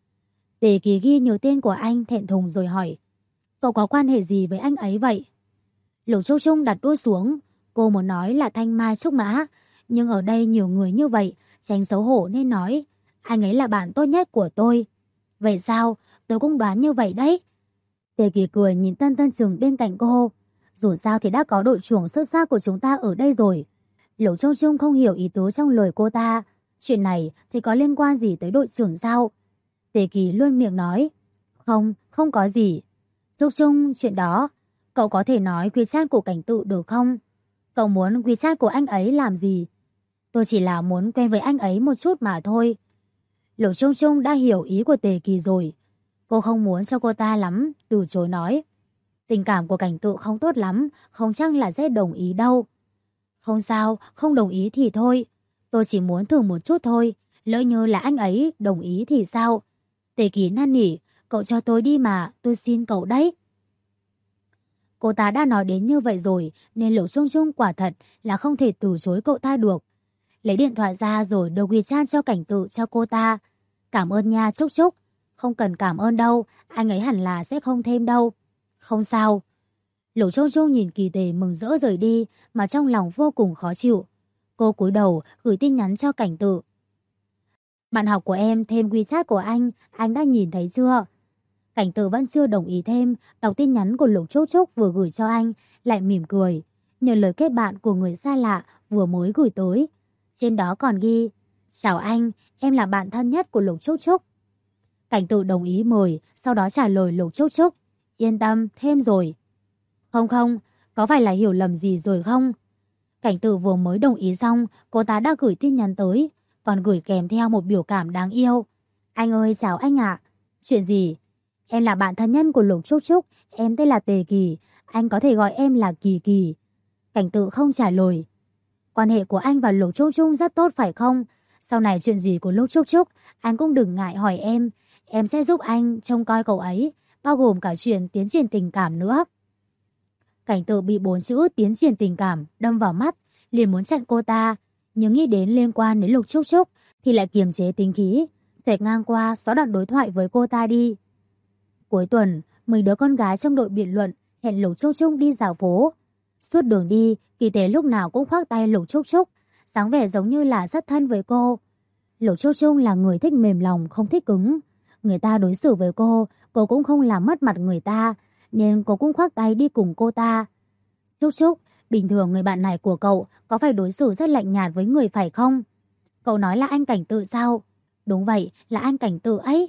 Tề Kỳ ghi nhớ tên của anh thẹn thùng rồi hỏi. Cậu có quan hệ gì với anh ấy vậy? Lục Trúc Trung đặt đũa xuống. Cô muốn nói là Thanh Mai Trúc Mã, nhưng ở đây nhiều người như vậy, tránh xấu hổ nên nói. Anh ấy là bạn tốt nhất của tôi. Vậy sao? Tôi cũng đoán như vậy đấy. Tề Kỳ cười nhìn Tân Tân Trừng bên cạnh cô. Dù sao thì đã có đội trưởng xuất sắc của chúng ta ở đây rồi. Lục Trúc Trung không hiểu ý tứ trong lời cô ta. Chuyện này thì có liên quan gì tới đội trưởng sao? Tề Kỳ luôn miệng nói. Không, không có gì. Trúc Trung, chuyện đó, cậu có thể nói WeChat của Cảnh Tự được không? Cậu muốn WeChat của anh ấy làm gì? Tôi chỉ là muốn quen với anh ấy một chút mà thôi. Lục Trung Trung đã hiểu ý của Tề Kỳ rồi. Cô không muốn cho cô ta lắm, từ chối nói. Tình cảm của Cảnh Tự không tốt lắm, không chắc là sẽ đồng ý đâu. Không sao, không đồng ý thì thôi. Tôi chỉ muốn thử một chút thôi, lỡ như là anh ấy đồng ý thì sao? Tề Kỳ năn nỉ, cậu cho tôi đi mà, tôi xin cậu đấy. Cô ta đã nói đến như vậy rồi, nên Lục Trung Trung quả thật là không thể từ chối cậu ta được. Lấy điện thoại ra rồi đưa WeChat cho Cảnh Tự cho cô ta. Cảm ơn nha Trúc Trúc. Không cần cảm ơn đâu, anh ấy hẳn là sẽ không thêm đâu. Không sao. Lục Trung Trung nhìn Kỳ Tề mừng rỡ rời đi mà trong lòng vô cùng khó chịu. Cô cúi đầu gửi tin nhắn cho Cảnh Tự. Bạn học của em thêm WeChat của anh đã nhìn thấy chưa? Cảnh Tự vẫn chưa đồng ý thêm, đọc tin nhắn của Lục Trúc Trúc vừa gửi cho anh, lại mỉm cười. Nhờ lời kết bạn của người xa lạ vừa mới gửi tới. Trên đó còn ghi, chào anh, em là bạn thân nhất của Lục Trúc Trúc. Cảnh Tự đồng ý mời, sau đó trả lời Lục Trúc Trúc. Yên tâm, thêm rồi. Không không, có phải là hiểu lầm gì rồi không? Cảnh Tự vừa mới đồng ý xong, cô ta đã gửi tin nhắn tới, còn gửi kèm theo một biểu cảm đáng yêu. Anh ơi, chào anh ạ. Chuyện gì? Em là bạn thân nhân của Lục Trúc Trúc, em tên là Tề Kỳ, anh có thể gọi em là Kỳ Kỳ. Cảnh Tự không trả lời. Quan hệ của anh và Lục Trúc Trúc rất tốt phải không? Sau này chuyện gì của Lục Trúc Trúc, anh cũng đừng ngại hỏi em sẽ giúp anh trông coi cậu ấy, bao gồm cả chuyện tiến triển tình cảm nữa. Cảnh Tự bị 4 chữ tiến triển tình cảm đâm vào mắt, liền muốn chặn cô ta, nhưng nghĩ đến liên quan đến Lục Trúc Trúc thì lại kiềm chế tính khí, xoẹt ngang qua xóa đoạn đối thoại với cô ta đi. Cuối tuần, 10 đứa con gái trong đội biện luận hẹn Lục Trúc Trúc đi dạo phố. Suốt đường đi, Kỳ Tế lúc nào cũng khoác tay Lục Trúc Trúc, dáng vẻ giống như là rất thân với cô. Lục Trúc Trúc là người thích mềm lòng, không thích cứng. Người ta đối xử với cô cũng không làm mất mặt người ta, nên cô cũng khoác tay đi cùng cô ta. Trúc Trúc, bình thường người bạn này của cậu có phải đối xử rất lạnh nhạt với người phải không? Cậu nói là anh Cảnh Tự sao? Đúng vậy, là anh Cảnh Tự ấy.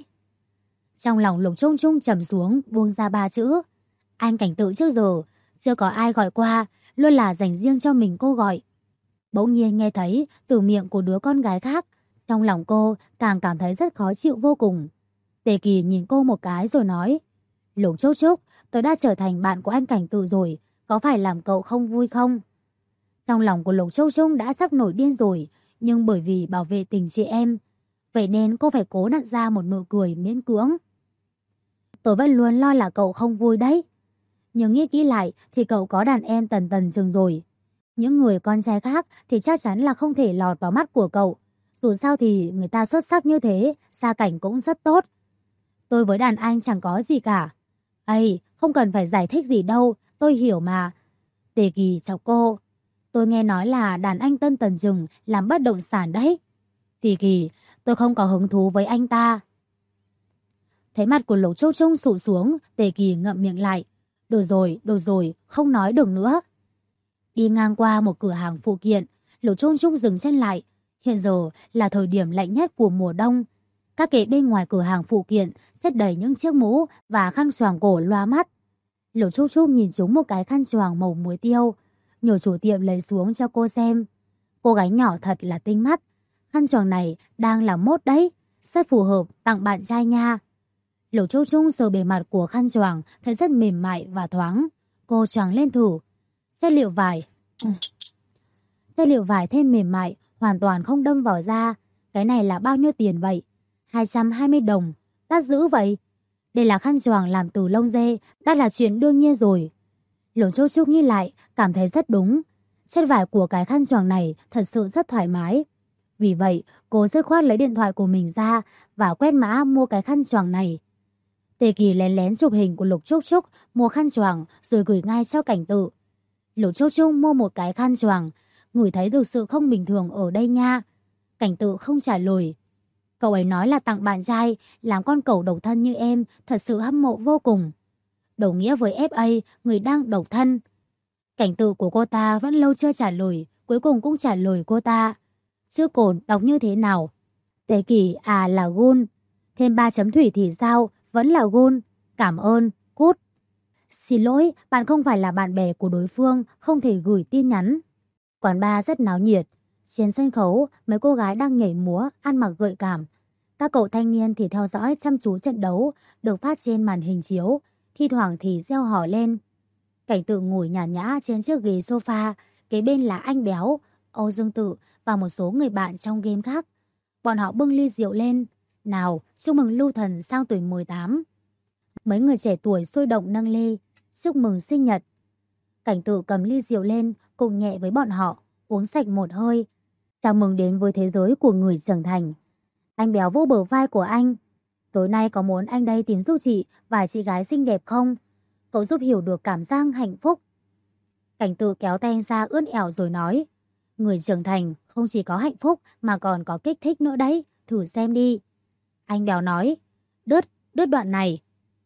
Trong lòng Lục Trung Trung trầm xuống, buông ra 3 chữ. Anh Cảnh Tự trước giờ chưa có ai gọi qua, luôn là dành riêng cho mình cô gọi. Bỗng nhiên nghe thấy từ miệng của đứa con gái khác, trong lòng cô càng cảm thấy rất khó chịu vô cùng. Tề Kỳ nhìn cô một cái rồi nói, Lục Trúc Trúc, tôi đã trở thành bạn của anh Cảnh Tự rồi, có phải làm cậu không vui không? Trong lòng của Lục Trúc Trúc đã sắp nổi điên rồi, nhưng bởi vì bảo vệ tình chị em, vậy nên cô phải cố nặn ra một nụ cười miễn cưỡng. Tôi vẫn luôn lo là cậu không vui đấy. Nhưng nghĩ kỹ lại thì cậu có đàn em tần tần chừng rồi. Những người con trai khác thì chắc chắn là không thể lọt vào mắt của cậu. Dù sao thì người ta xuất sắc như thế, gia cảnh cũng rất tốt. Tôi với đàn anh chẳng có gì cả. Ây, không cần phải giải thích gì đâu, tôi hiểu mà. Tề Kỳ chào cô. Tôi nghe nói là đàn anh Tân Tần Trừng làm bất động sản đấy. Tề Kỳ, tôi không có hứng thú với anh ta. Thấy mặt của Lục Châu Trung sụ xuống, Tề Kỳ ngậm miệng lại. Được rồi, không nói được nữa. Đi ngang qua một cửa hàng phụ kiện, Lục Châu Trung dừng chân lại. Hiện giờ là thời điểm lạnh nhất của mùa đông. Các kệ bên ngoài cửa hàng phụ kiện xếp đầy những chiếc mũ và khăn choàng cổ loa mắt. Lục Trúc Trúc nhìn trúng một cái khăn choàng màu muối tiêu, nhờ chủ tiệm lấy xuống cho cô xem. Cô gái nhỏ thật là tinh mắt. Khăn choàng này đang là mốt đấy, rất phù hợp tặng bạn trai nha. Lục Trúc Trúc sờ bề mặt của khăn choàng thấy rất mềm mại và thoáng. Cô choàng lên thử. Chất liệu vải thêm mềm mại, hoàn toàn không đâm vào da. Cái này là bao nhiêu tiền vậy? 220 đồng, đắt dữ vậy. Đây là khăn choàng làm từ lông dê, đắt là chuyện đương nhiên rồi. Lục Trúc Trúc nghĩ lại, cảm thấy rất đúng. Chất vải của cái khăn choàng này thật sự rất thoải mái. Vì vậy, cô dứt khoát lấy điện thoại của mình ra và quét mã mua cái khăn choàng này. Tề Kỳ lén lén chụp hình của Lục Trúc Trúc mua khăn choàng rồi gửi ngay cho Cảnh Tự. Lục Trúc Trúc mua một cái khăn choàng, ngửi thấy được sự không bình thường ở đây nha. Cảnh Tự không trả lời. Cậu ấy nói là tặng bạn trai, làm con cẩu độc thân như em thật sự hâm mộ vô cùng. Đồng nghĩa với FA, người đang độc thân. Cảnh Tự của cô ta vẫn lâu chưa trả lời, cuối cùng cũng trả lời cô ta. Chữ cồn đọc như thế nào? Tề Kỳ à là gun. Thêm 3 chấm thủy thì sao? Vẫn là gun. Cảm ơn, cút. Xin lỗi, bạn không phải là bạn bè của đối phương, không thể gửi tin nhắn. Quán bar rất náo nhiệt. Trên sân khấu, mấy cô gái đang nhảy múa, ăn mặc gợi cảm. Các cậu thanh niên thì theo dõi chăm chú trận đấu, được phát trên màn hình chiếu, thi thoảng thì reo hò lên. Cảnh Tự ngồi nhàn nhã trên chiếc ghế sofa, kế bên là anh Béo, Âu Dương Tự và một số người bạn trong game khác. Bọn họ bưng ly rượu lên. Nào, chúc mừng Lưu Thần sang tuổi 18. Mấy người trẻ tuổi sôi động nâng ly, chúc mừng sinh nhật. Cảnh Tự cầm ly rượu lên, cùng nhẹ với bọn họ, uống sạch một hơi. Chào mừng đến với thế giới của người trưởng thành. Anh Béo vỗ bờ vai của anh. Tối nay có muốn anh đây tìm giúp chị và chị gái xinh đẹp không? Cậu giúp hiểu được cảm giác hạnh phúc. Cảnh Tự kéo tay anh ra ướt ẻo rồi nói. Người trưởng thành không chỉ có hạnh phúc mà còn có kích thích nữa đấy. Thử xem đi. Anh Béo nói. Đứt đoạn này.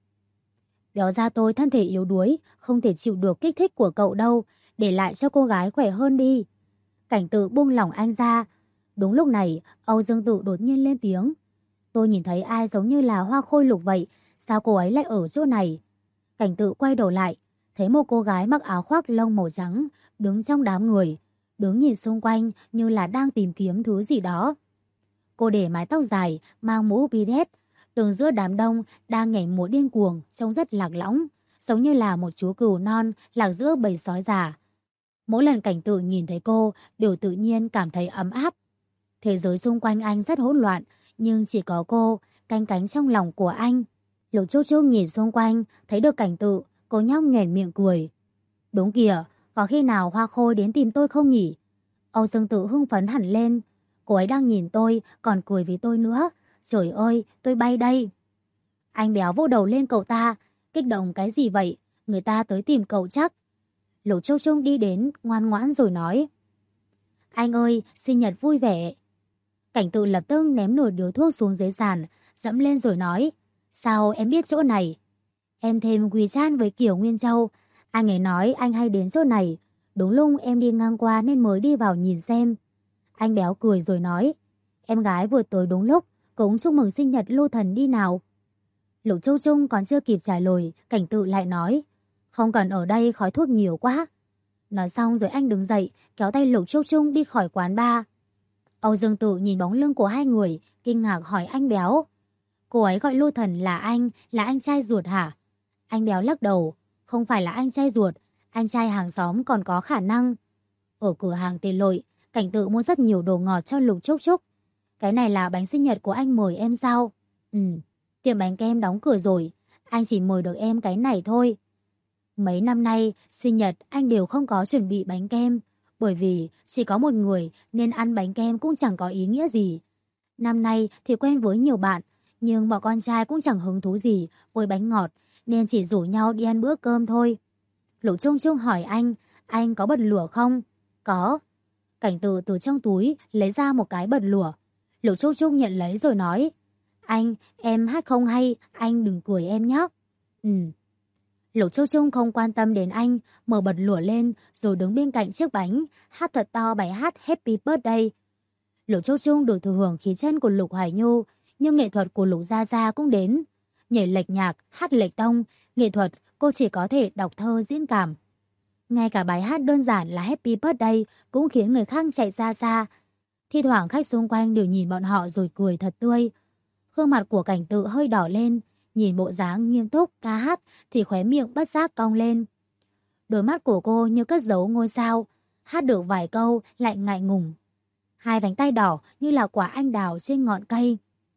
Béo ra tôi thân thể yếu đuối, không thể chịu được kích thích của cậu đâu. Để lại cho cô gái khỏe hơn đi. Cảnh Tự buông lỏng anh ra. Đúng lúc này, Âu Dương Tự đột nhiên lên tiếng. Tôi nhìn thấy ai giống như là Hoa Khôi Lục vậy, sao cô ấy lại ở chỗ này? Cảnh Tự quay đầu lại, thấy một cô gái mặc áo khoác lông màu trắng, đứng trong đám người, đứng nhìn xung quanh như là đang tìm kiếm thứ gì đó. Cô để mái tóc dài, mang mũ bidet, đứng giữa đám đông đang nhảy múa điên cuồng, trông rất lạc lõng, giống như là một chú cừu non lạc giữa bầy sói già. Mỗi lần Cảnh Tự nhìn thấy cô, đều tự nhiên cảm thấy ấm áp. Thế giới xung quanh anh rất hỗn loạn, nhưng chỉ có cô, canh cánh trong lòng của anh. Lục Trúc Trúc nhìn xung quanh, thấy được Cảnh Tự, cô nhóc nhoẻn miệng cười. Đúng kìa, có khi nào Hoa Khôi đến tìm tôi không nhỉ? Âu Dương Tự hưng phấn hẳn lên. Cô ấy đang nhìn tôi, còn cười với tôi nữa. Trời ơi, tôi bay đây. Anh Béo vỗ đầu lên cậu ta. Kích động cái gì vậy? Người ta tới tìm cậu chắc. Lục Trúc Trúc đi đến, ngoan ngoãn rồi nói. Anh ơi, sinh nhật vui vẻ. Cảnh Tự lập tức ném nửa điếu thuốc xuống dưới sàn, dẫm lên rồi nói. Sao em biết chỗ này? Em thêm WeChat với Kiều Nguyên Châu. Anh ấy nói anh hay đến chỗ này. Đúng lúc em đi ngang qua nên mới đi vào nhìn xem. Anh Béo cười rồi nói. Em gái vừa tới đúng lúc, cũng chúc mừng sinh nhật Lưu Thần đi nào. Lục Châu Trung còn chưa kịp trả lời, Cảnh Tự lại nói. Không cần ở đây khói thuốc nhiều quá. Nói xong rồi anh đứng dậy, kéo tay Lục Châu Trung đi khỏi quán bar. Âu Dương Tự nhìn bóng lưng của hai người, kinh ngạc hỏi anh Béo. Cô ấy gọi Lưu Thần là anh trai ruột hả? Anh Béo lắc đầu, không phải là anh trai ruột, anh trai hàng xóm còn có khả năng. Ở cửa hàng tiện lợi, Cảnh Tự mua rất nhiều đồ ngọt cho Lục Trúc Trúc. Cái này là bánh sinh nhật của anh mời em sao? Ừ, tiệm bánh kem đóng cửa rồi, anh chỉ mời được em cái này thôi. Mấy năm nay, sinh nhật anh đều không có chuẩn bị bánh kem, bởi vì chỉ có một người nên ăn bánh kem cũng chẳng có ý nghĩa gì. Năm nay thì quen với nhiều bạn, nhưng bọn con trai cũng chẳng hứng thú gì với bánh ngọt, nên chỉ rủ nhau đi ăn bữa cơm thôi. Lục Trung Trung hỏi anh có bật lửa không? Có. Cảnh Từ từ trong túi lấy ra một cái bật lửa. Lục Trung Trung nhận lấy rồi nói, em hát không hay, anh đừng cười em nhé. Ừ. Lục Trung Trung không quan tâm đến anh, mở bật lửa lên rồi đứng bên cạnh chiếc bánh, hát thật to bài hát Happy Birthday. Lục Trung Trung được thừa hưởng khí chân của Lục Hoài Nhu, nhưng nghệ thuật của Lục Gia Gia cũng đến. Nhảy lệch nhạc, hát lệch tông, nghệ thuật cô chỉ có thể đọc thơ diễn cảm. Ngay cả bài hát đơn giản là Happy Birthday cũng khiến người khác chạy ra xa. Thi thoảng khách xung quanh đều nhìn bọn họ rồi cười thật tươi. Gương mặt của Cảnh Tự hơi đỏ lên, nhìn bộ dáng nghiêm túc ca hát thì khóe miệng bất giác cong lên. Đôi mắt của cô như cất giấu ngôi sao, hát được vài câu lại ngại ngùng. Hai vành tay đỏ như là quả anh đào trên ngọn cây.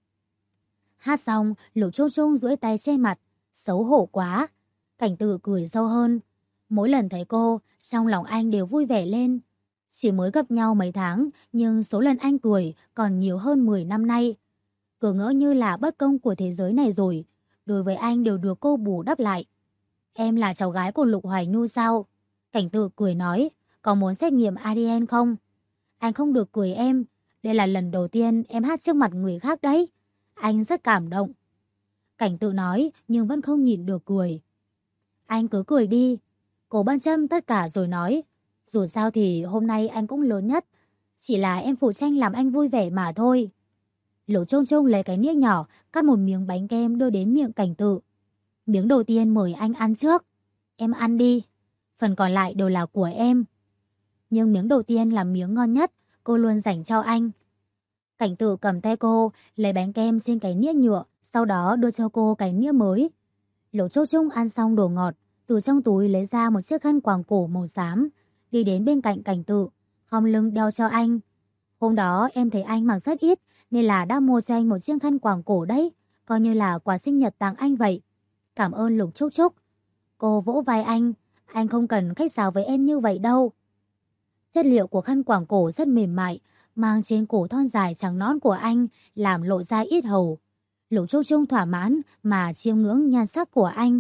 Hát xong, Lục Trung Trung duỗi tay che mặt, xấu hổ quá. Cảnh Tự cười sâu hơn. Mỗi lần thấy cô, trong lòng anh đều vui vẻ lên. Chỉ mới gặp nhau mấy tháng, nhưng số lần anh cười còn nhiều hơn 10 năm nay. Cứ ngỡ như là bất công của thế giới này rồi, đối với anh đều được cô bù đắp lại. Em là cháu gái của Lục Hoài Nhu sao? Cảnh Tự cười nói, có muốn xét nghiệm ADN không? Anh không được cười em, đây là lần đầu tiên em hát trước mặt người khác đấy. Anh rất cảm động. Cảnh Tự nói nhưng vẫn không nhịn được cười. Anh cứ cười đi. Cô băn châm tất cả rồi nói, dù sao thì hôm nay anh cũng lớn nhất, chỉ là em phụ tranh làm anh vui vẻ mà thôi. Lục Trung Trung lấy cái nĩa nhỏ, cắt một miếng bánh kem đưa đến miệng Cảnh Tự. Miếng đầu tiên mời anh ăn trước. Em ăn đi, phần còn lại đều là của em. Nhưng miếng đầu tiên là miếng ngon nhất, cô luôn dành cho anh. Cảnh Tự cầm tay cô, lấy bánh kem trên cái nĩa nhựa, sau đó đưa cho cô cái nĩa mới. Lục Trung Trung ăn xong đồ ngọt, từ trong túi lấy ra một chiếc khăn quàng cổ màu xám, đi đến bên cạnh Cảnh Tự, khom lưng đeo cho anh. Hôm đó em thấy anh mặc rất ít, nên là đã mua cho anh một chiếc khăn quàng cổ đấy, coi như là quà sinh nhật tặng anh vậy. Cảm ơn Lục Trúc Trúc. Cô vỗ vai anh không cần khách sáo với em như vậy đâu. Chất liệu của khăn quàng cổ rất mềm mại, mang trên cổ thon dài trắng nõn của anh, làm lộ ra yết hầu. Lục Trúc Trúc thỏa mãn mà chiêm ngưỡng nhan sắc của anh.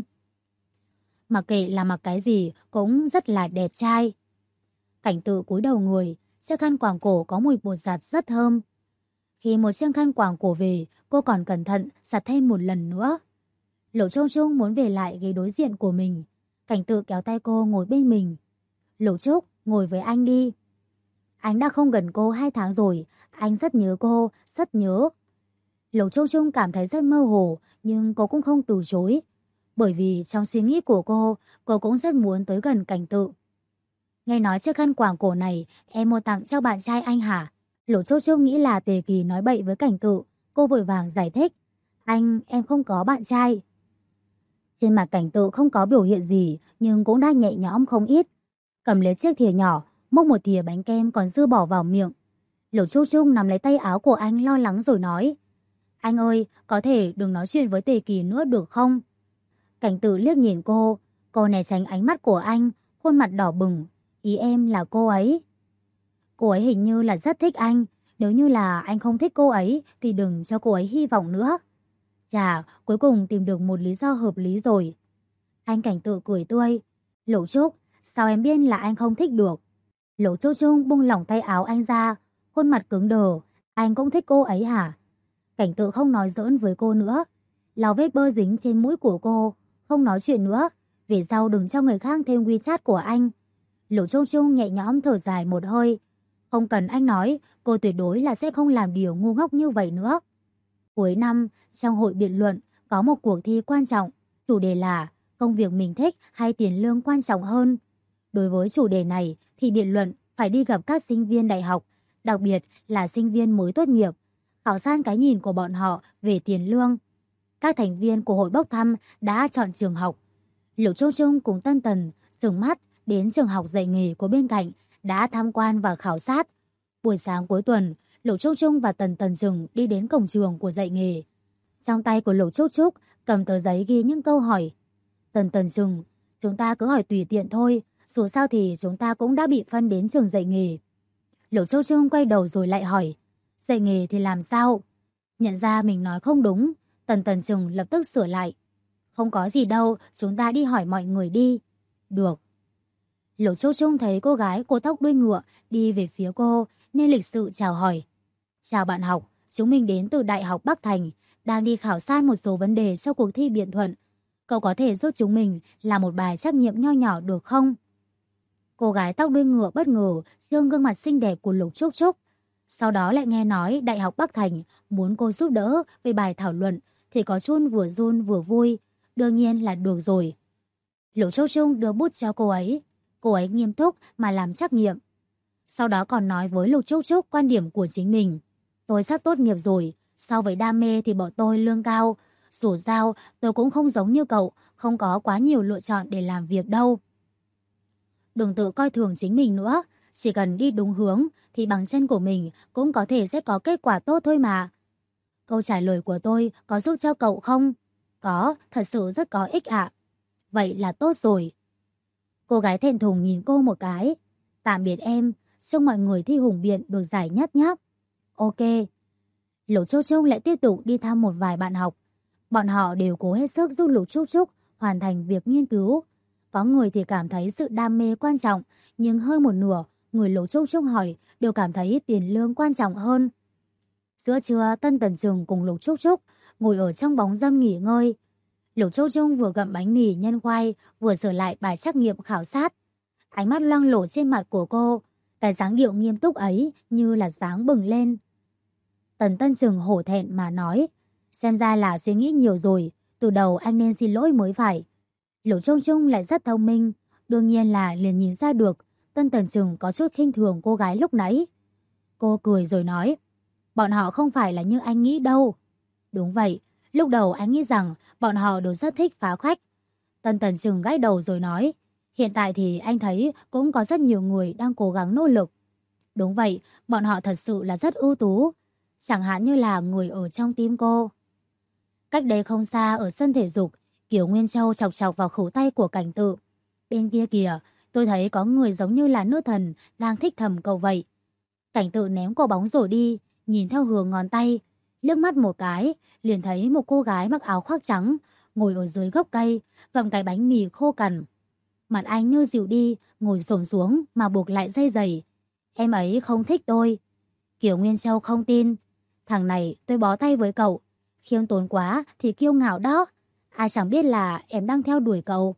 Mặc kệ là mặc cái gì cũng rất là đẹp trai. Cảnh Tự cúi đầu người, chiếc khăn quàng cổ có mùi bột giặt rất thơm. Khi một chiếc khăn quàng cổ về, cô còn cẩn thận giặt thêm một lần nữa. Lục Trung Trung muốn về lại ghế đối diện của mình. Cảnh Tự kéo tay cô ngồi bên mình. Lục Trúc, ngồi với anh đi. Anh đã không gần cô 2 tháng rồi, anh rất nhớ cô, rất nhớ. Lục Trung Trung cảm thấy rất mơ hồ, nhưng cô cũng không từ chối. Bởi vì trong suy nghĩ của cô cũng rất muốn tới gần Cảnh Tự. Nghe nói chiếc khăn quàng cổ này em mua tặng cho bạn trai anh hả? Lục Trung Trung nghĩ là Tề Kỳ nói bậy với Cảnh Tự. Cô vội vàng giải thích. Em không có bạn trai. Trên mặt Cảnh Tự không có biểu hiện gì, nhưng cũng đã nhẹ nhõm không ít. Cầm lấy chiếc thìa nhỏ, múc một thìa bánh kem còn dư bỏ vào miệng. Lục Trung Trung nắm lấy tay áo của anh lo lắng rồi nói. Anh ơi, có thể đừng nói chuyện với Tề Kỳ nữa được không? Cảnh Tự liếc nhìn cô né tránh ánh mắt của anh, khuôn mặt đỏ bừng. Ý em là cô ấy. Cô ấy hình như là rất thích anh. Nếu như là anh không thích cô ấy thì đừng cho cô ấy hy vọng nữa. Chà, cuối cùng tìm được một lý do hợp lý rồi. Anh Cảnh Tự cười tươi. Lục Trúc, sao em biết là anh không thích được? Lục Trúc Trung buông lỏng tay áo anh ra, khuôn mặt cứng đờ. Anh cũng thích cô ấy hả? Cảnh Tự không nói giỡn với cô nữa, lau vết bơ dính trên mũi của cô, không nói chuyện nữa. Về sau đừng cho người khác thêm WeChat của anh. Lục Trung Trung nhẹ nhõm thở dài một hơi. Không cần anh nói, cô tuyệt đối là sẽ không làm điều ngu ngốc như vậy nữa. Cuối năm, trong hội biện luận, có một cuộc thi quan trọng. Chủ đề là công việc mình thích hay tiền lương quan trọng hơn. Đối với chủ đề này thì biện luận phải đi gặp các sinh viên đại học, đặc biệt là sinh viên mới tốt nghiệp, khảo sát cái nhìn của bọn họ về tiền lương. Các thành viên của hội bốc thăm đã chọn trường học. Lục Trung Trung cùng Tân Tần sừng mắt đến trường học dạy nghề của bên cạnh đã tham quan và khảo sát. Buổi sáng cuối tuần, Lục Trúc Trúc và Tần Tần Trừng đi đến cổng trường của dạy nghề. Trong tay của Lục Trúc Trúc cầm tờ giấy ghi những câu hỏi. Tần Tần Trừng, chúng ta cứ hỏi tùy tiện thôi, dù sao thì chúng ta cũng đã bị phân đến trường dạy nghề. Lục Trúc Trúc quay đầu rồi lại hỏi, dạy nghề thì làm sao? Nhận ra mình nói không đúng, Tần Tần Trừng lập tức sửa lại. Không có gì đâu, chúng ta đi hỏi mọi người đi. Được. Lục Trúc Trúc thấy cô gái cô tóc đuôi ngựa đi về phía cô nên lịch sự chào hỏi. Chào bạn học, chúng mình đến từ Đại học Bắc Thành, đang đi khảo sát một số vấn đề cho cuộc thi biện thuận. Cậu có thể giúp chúng mình làm một bài trắc nghiệm nho nhỏ được không? Cô gái tóc đuôi ngựa bất ngờ dương gương mặt xinh đẹp của Lục Trúc Trúc. Sau đó lại nghe nói Đại học Bắc Thành muốn cô giúp đỡ về bài thảo luận thì có chút vừa run vừa vui. Đương nhiên là được rồi. Lục Trúc Trúc đưa bút cho cô ấy. Cô ấy nghiêm túc mà làm trắc nghiệm. Sau đó còn nói với Lục Trúc Trúc quan điểm của chính mình. Tôi sắp tốt nghiệp rồi, so với đam mê thì bọn tôi lương cao. Dù sao, tôi cũng không giống như cậu, không có quá nhiều lựa chọn để làm việc đâu. Đừng tự coi thường chính mình nữa, chỉ cần đi đúng hướng thì bằng chân của mình cũng có thể sẽ có kết quả tốt thôi mà. Câu trả lời của tôi có giúp cho cậu không? Có, thật sự rất có ích ạ. Vậy là tốt rồi. Cô gái thẹn thùng nhìn cô một cái. Tạm biệt em, chúc mọi người thi hùng biện được giải nhất nhé. Ok. Lục Trúc Trúc lại tiếp tục đi thăm một vài bạn học. Bọn họ đều cố hết sức giúp Lục Trúc Trúc hoàn thành việc nghiên cứu. Có người thì cảm thấy sự đam mê quan trọng, nhưng hơn một nửa người Lục Trúc Trúc hỏi đều cảm thấy tiền lương quan trọng hơn. Giữa trưa, Tân Tần Trừng cùng Lục Trúc Trúc ngồi ở trong bóng râm nghỉ ngơi. Lục Trúc Trúc vừa gặm bánh mì nhân khoai, vừa sửa lại bài trắc nghiệm khảo sát. Ánh mắt loang lổ trên mặt của cô, cái dáng điệu nghiêm túc ấy như là sáng bừng lên. Tần Tân Trừng hổ thẹn mà nói, xem ra là suy nghĩ nhiều rồi, từ đầu anh nên xin lỗi mới phải. Lục Trúc Trúc lại rất thông minh, đương nhiên là liền nhìn ra được Tân Tần Trừng có chút khinh thường cô gái lúc nãy. Cô cười rồi nói, bọn họ không phải là như anh nghĩ đâu. Đúng vậy, lúc đầu anh nghĩ rằng bọn họ đều rất thích phá khách. Tân Tần Trừng gãi đầu rồi nói, hiện tại thì anh thấy cũng có rất nhiều người đang cố gắng nỗ lực. Đúng vậy, bọn họ thật sự là rất ưu tú. Chẳng hạn như là người ở trong tim cô. Cách đây không xa ở sân thể dục, Kiều Nguyên Châu chọc chọc vào khẩu tay của Cảnh Tự. Bên kia kìa, tôi thấy có người giống như là nữ thần đang thích thầm cậu vậy. Cảnh Tự ném quả bóng rồi đi, nhìn theo hướng ngón tay, liếc mắt một cái, liền thấy một cô gái mặc áo khoác trắng, ngồi ở dưới gốc cây, gặm cái bánh mì khô cằn. Mặt anh như dịu đi, ngồi xổm xuống mà buộc lại dây giày. Em ấy không thích tôi. Kiều Nguyên Châu không tin. Thằng này tôi bó tay với cậu. Khiêm tốn quá thì kiêu ngạo đó. Ai chẳng biết là em đang theo đuổi cậu.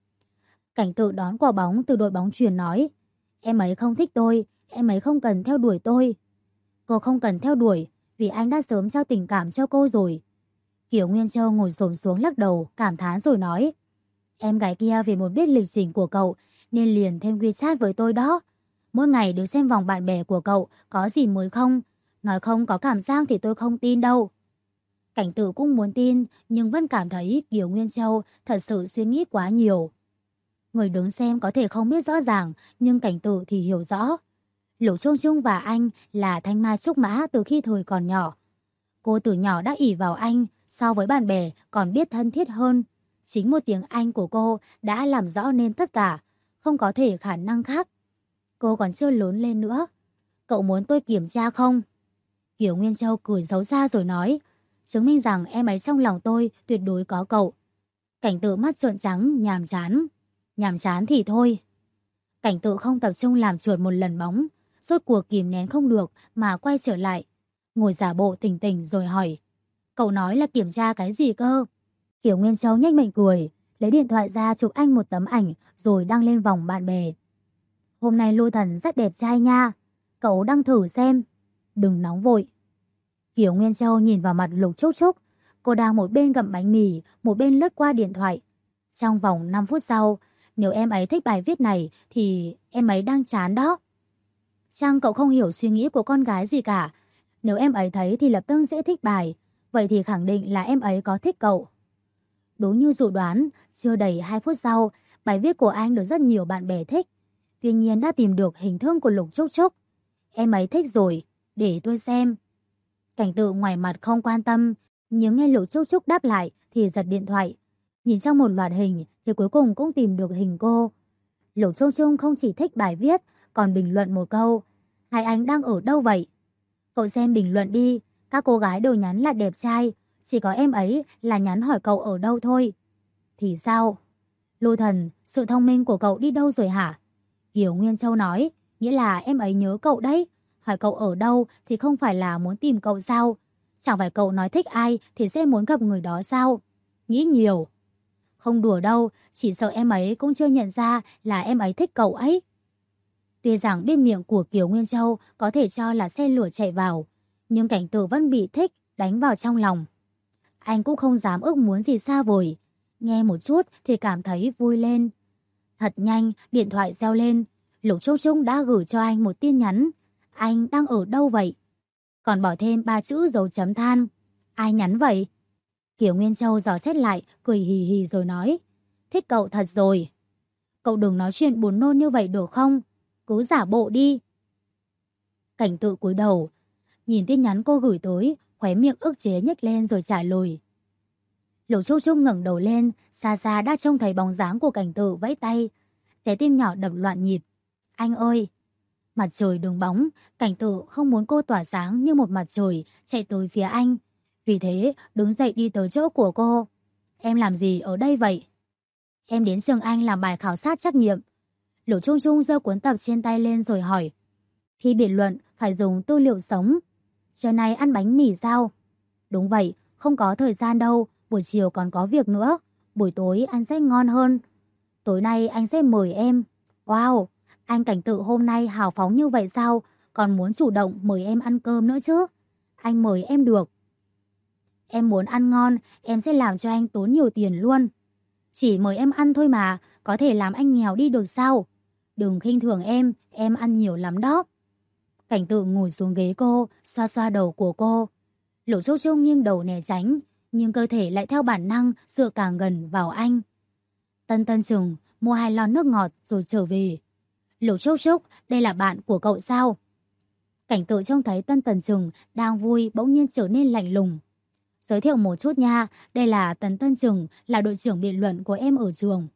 Cảnh Tự đón quả bóng từ đội bóng chuyền nói. Em ấy không thích tôi, em ấy không cần theo đuổi tôi. Cô không cần theo đuổi, vì anh đã sớm trao tình cảm cho cô rồi. Kiều Nguyên Châu ngồi xổm xuống lắc đầu, cảm thán rồi nói. Em gái kia vì muốn biết lịch trình của cậu nên liền thêm WeChat với tôi đó. Mỗi ngày đều xem vòng bạn bè của cậu có gì mới không. Nói không có cảm giác thì tôi không tin đâu. Cảnh Tự cũng muốn tin, nhưng vẫn cảm thấy Kiều Nguyên Châu thật sự suy nghĩ quá nhiều. Người đứng xem có thể không biết rõ ràng, nhưng Cảnh Tự thì hiểu rõ. Lục Trung Trung và anh là thanh mai trúc mã từ khi thời còn nhỏ. Cô từ nhỏ đã ỷ vào anh, so với bạn bè còn biết thân thiết hơn. Chính một tiếng Anh của cô đã làm rõ nên tất cả, không có thể khả năng khác. Cô còn chưa lớn lên nữa. Cậu muốn tôi kiểm tra không? Kiều Nguyên Châu cười xấu xa rồi nói, chứng minh rằng em ấy trong lòng tôi tuyệt đối có cậu. Cảnh Tự mắt trợn trắng, nhàm chán. Nhàm chán thì thôi. Cảnh Tự không tập trung làm trượt một lần bóng, rốt cuộc kìm nén không được mà quay trở lại. Ngồi giả bộ tỉnh tỉnh rồi hỏi, cậu nói là kiểm tra cái gì cơ? Kiều Nguyên Châu nhếch miệng cười, lấy điện thoại ra chụp anh một tấm ảnh rồi đăng lên vòng bạn bè. Hôm nay Lôi Thần rất đẹp trai nha, cậu đăng thử xem. Đừng nóng vội. Kiều Nguyên Châu nhìn vào mặt Lục Trúc Trúc, cô đang một bên gặm bánh mì, một bên lướt qua điện thoại. Trong vòng 5 phút sau, nếu em ấy thích bài viết này thì em ấy đang chán đó. Chăng cậu không hiểu suy nghĩ của con gái gì cả. Nếu em ấy thấy thì lập tức sẽ thích bài, vậy thì khẳng định là em ấy có thích cậu. Đúng như dự đoán, chưa đầy 2 phút sau, bài viết của anh được rất nhiều bạn bè thích. Tuy nhiên đã tìm được hình thương của Lục Trúc Trúc. Em ấy thích rồi. Để tôi xem. Cảnh Tự ngoài mặt không quan tâm, nhưng nghe Lục Trúc Trúc đáp lại thì giật điện thoại. Nhìn trong một loạt hình thì cuối cùng cũng tìm được hình cô. Lục Trúc Trúc không chỉ thích bài viết, còn bình luận một câu: hai anh đang ở đâu vậy? Cậu xem bình luận đi, các cô gái đều nhắn là đẹp trai, chỉ có em ấy là nhắn hỏi cậu ở đâu thôi. Thì sao? Lưu Thần, sự thông minh của cậu đi đâu rồi hả? Kiều Nguyên Châu nói, nghĩa là em ấy nhớ cậu đấy. Hỏi cậu ở đâu thì không phải là muốn tìm cậu sao? Chẳng phải cậu nói thích ai thì sẽ muốn gặp người đó sao? Nghĩ nhiều. Không đùa đâu, chỉ sợ em ấy cũng chưa nhận ra là em ấy thích cậu ấy. Tuy rằng biết miệng của Kiều Nguyên Châu có thể cho là xe lửa chạy vào, nhưng Cảnh Tử vẫn bị thích đánh vào trong lòng. Anh cũng không dám ước muốn gì xa vời. Nghe một chút thì cảm thấy vui lên. Thật nhanh, điện thoại reo lên. Lục Trúc Trúc đã gửi cho anh một tin nhắn. Anh đang ở đâu vậy? Còn bỏ thêm 3 chữ dấu chấm than. Ai nhắn vậy? Kiều Nguyên Châu dò xét lại, cười hì hì rồi nói. Thích cậu thật rồi. Cậu đừng nói chuyện buồn nôn như vậy được không? Cứ giả bộ đi. Cảnh Tự cúi đầu, nhìn tin nhắn cô gửi tới, khóe miệng ức chế nhếch lên rồi trả lời. Lục Trúc Trúc ngẩng đầu lên, xa xa đã trông thấy bóng dáng của Cảnh Tự vẫy tay. Trái tim nhỏ đập loạn nhịp. Anh ơi! Mặt trời đường bóng, Cảnh Tự không muốn cô tỏa sáng như một mặt trời chạy tới phía anh. Vì thế, đứng dậy đi tới chỗ của cô. Em làm gì ở đây vậy? Em đến trường anh làm bài khảo sát trắc nghiệm. Lục Trung Trung giơ cuốn tập trên tay lên rồi hỏi. Khi biện luận phải dùng tư liệu sống. Trưa nay ăn bánh mì sao? Đúng vậy, không có thời gian đâu, buổi chiều còn có việc nữa. Buổi tối ăn sẽ ngon hơn. Tối nay anh sẽ mời em. Wow, anh Cảnh Tự hôm nay hào phóng như vậy sao? Còn muốn chủ động mời em ăn cơm nữa chứ? Anh mời em được. Em muốn ăn ngon, em sẽ làm cho anh tốn nhiều tiền luôn. Chỉ mời em ăn thôi mà, có thể làm anh nghèo đi được sao? Đừng khinh thường em ăn nhiều lắm đó. Cảnh Tự ngồi xuống ghế cô, xoa xoa đầu của cô. Lục Trúc Trúc nghiêng đầu né tránh, nhưng cơ thể lại theo bản năng dựa càng gần vào anh. Tân Tân Trừng mua 2 lon nước ngọt rồi trở về. Lục Trúc Trúc, đây là bạn của cậu sao? Cảnh Tự trông thấy Tân Tân Trừng đang vui bỗng nhiên trở nên lạnh lùng. Giới thiệu một chút nha, đây là Tấn Tân Trừng, là đội trưởng biện luận của em ở trường.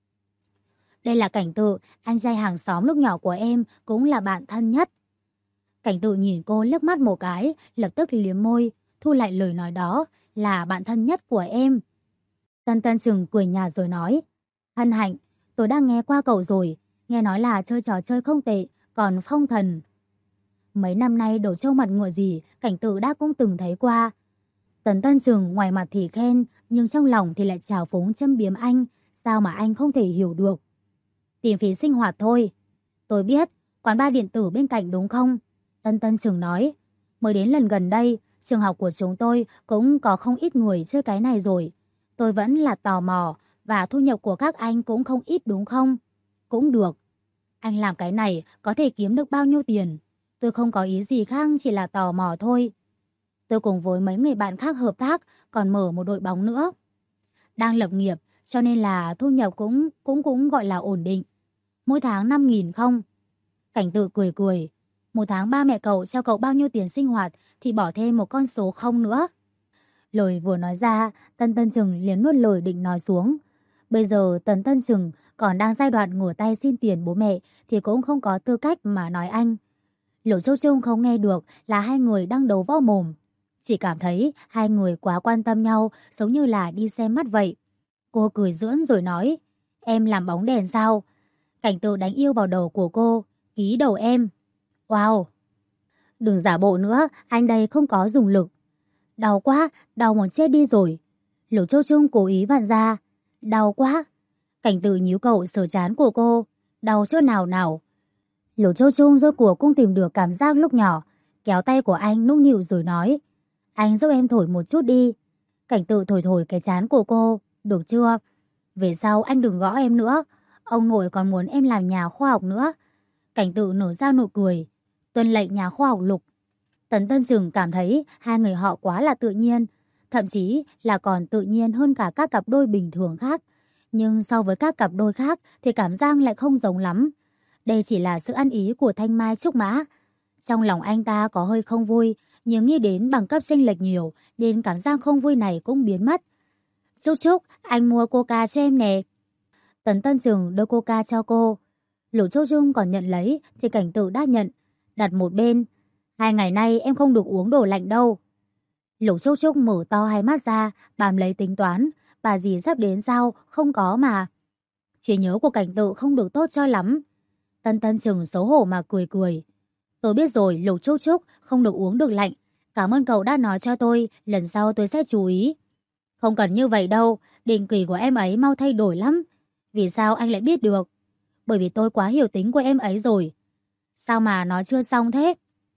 Đây là Cảnh Tự, anh trai hàng xóm lúc nhỏ của em, cũng là bạn thân nhất. Cảnh Tự nhìn cô liếc mắt một cái, lập tức liếm môi, thu lại lời nói đó, là bạn thân nhất của em. Tân Tân Trừng cười nhạt rồi nói, hân hạnh, tôi đã nghe qua cậu rồi, nghe nói là chơi trò chơi không tệ, còn phong thần. Mấy năm nay đồ trâu mặt ngựa gì, Cảnh Tự đã cũng từng thấy qua. Tấn Tân Trừng ngoài mặt thì khen, nhưng trong lòng thì lại trào phúng châm biếm anh, sao mà anh không thể hiểu được. Tiền phí sinh hoạt thôi. Tôi biết, quán bar điện tử bên cạnh đúng không? Tân Tân Trừng nói, mới đến lần gần đây, trường học của chúng tôi cũng có không ít người chơi cái này rồi. Tôi vẫn là tò mò, và thu nhập của các anh cũng không ít đúng không? Cũng được. Anh làm cái này có thể kiếm được bao nhiêu tiền? Tôi không có ý gì khác, chỉ là tò mò thôi. Tôi cùng với mấy người bạn khác hợp tác, còn mở một đội bóng nữa. Đang lập nghiệp, cho nên là thu nhập cũng gọi là ổn định. Mỗi tháng 5.000 không? Cảnh Tự cười cười. Một tháng ba mẹ cậu cho cậu bao nhiêu tiền sinh hoạt thì bỏ thêm một con số không nữa. Lời vừa nói ra, Tân Tân Trừng liền nuốt lời định nói xuống. Bây giờ Tân Tân Trừng còn đang giai đoạn ngửa tay xin tiền bố mẹ thì cũng không có tư cách mà nói anh. Lục Trúc Trúc không nghe được là hai người đang đấu võ mồm. Chỉ cảm thấy hai người quá quan tâm nhau, giống như là đi xem mắt vậy. Cô cười giỡn rồi nói, em làm bóng đèn sao? Cảnh Tự đánh yêu vào đầu của cô, ký đầu em. Wow! Đừng giả bộ nữa, anh đây không có dùng lực. Đau quá, đau muốn chết đi rồi. Lục Châu Trung cố ý vặn ra. Đau quá. Cảnh Tự nhíu cậu sờ trán của cô. Đau chỗ nào nào? Lục Châu Trung rốt cuộc cũng tìm được cảm giác lúc nhỏ, kéo tay của anh nũng nịu rồi nói, anh giúp em thổi một chút đi. Cảnh Tự thổi thổi cái trán của cô. Được chưa? Về sau anh đừng gõ em nữa. Ông nội còn muốn em làm nhà khoa học nữa. Cảnh Tự nở ra nụ cười. Tuân lệnh nhà khoa học Lục. Tấn Tân Trừng cảm thấy hai người họ quá là tự nhiên, thậm chí là còn tự nhiên hơn cả các cặp đôi bình thường khác. Nhưng so với các cặp đôi khác thì cảm giác lại không giống lắm. Đây chỉ là sự ăn ý của Thanh Mai Trúc Mã. Trong lòng anh ta có hơi không vui, nhưng nghĩ đến bằng cấp chênh lệch nhiều nên cảm giác không vui này cũng biến mất. Trúc Trúc, anh mua coca cho em nè. Tấn Tân Trừng đưa coca cho cô. Lục Trúc Trúc còn nhận lấy thì Cảnh Tự đã nhận, đặt một bên. 2 ngày nay em không được uống đồ lạnh đâu. Lục Trúc Trúc mở to hai mắt ra, bám lấy tính toán. Bà dì sắp đến sao? Không có mà. Trí nhớ của Cảnh Tự không được tốt cho lắm. Tân Tân Trừng xấu hổ mà cười cười. Tôi biết rồi, Lục Trúc Trúc, không được uống được lạnh. Cảm ơn cậu đã nói cho tôi, lần sau tôi sẽ chú ý. Không cần như vậy đâu, định kỳ của em ấy mau thay đổi lắm. Vì sao anh lại biết được? Bởi vì tôi quá hiểu tính của em ấy rồi. Sao mà nói chưa xong thế?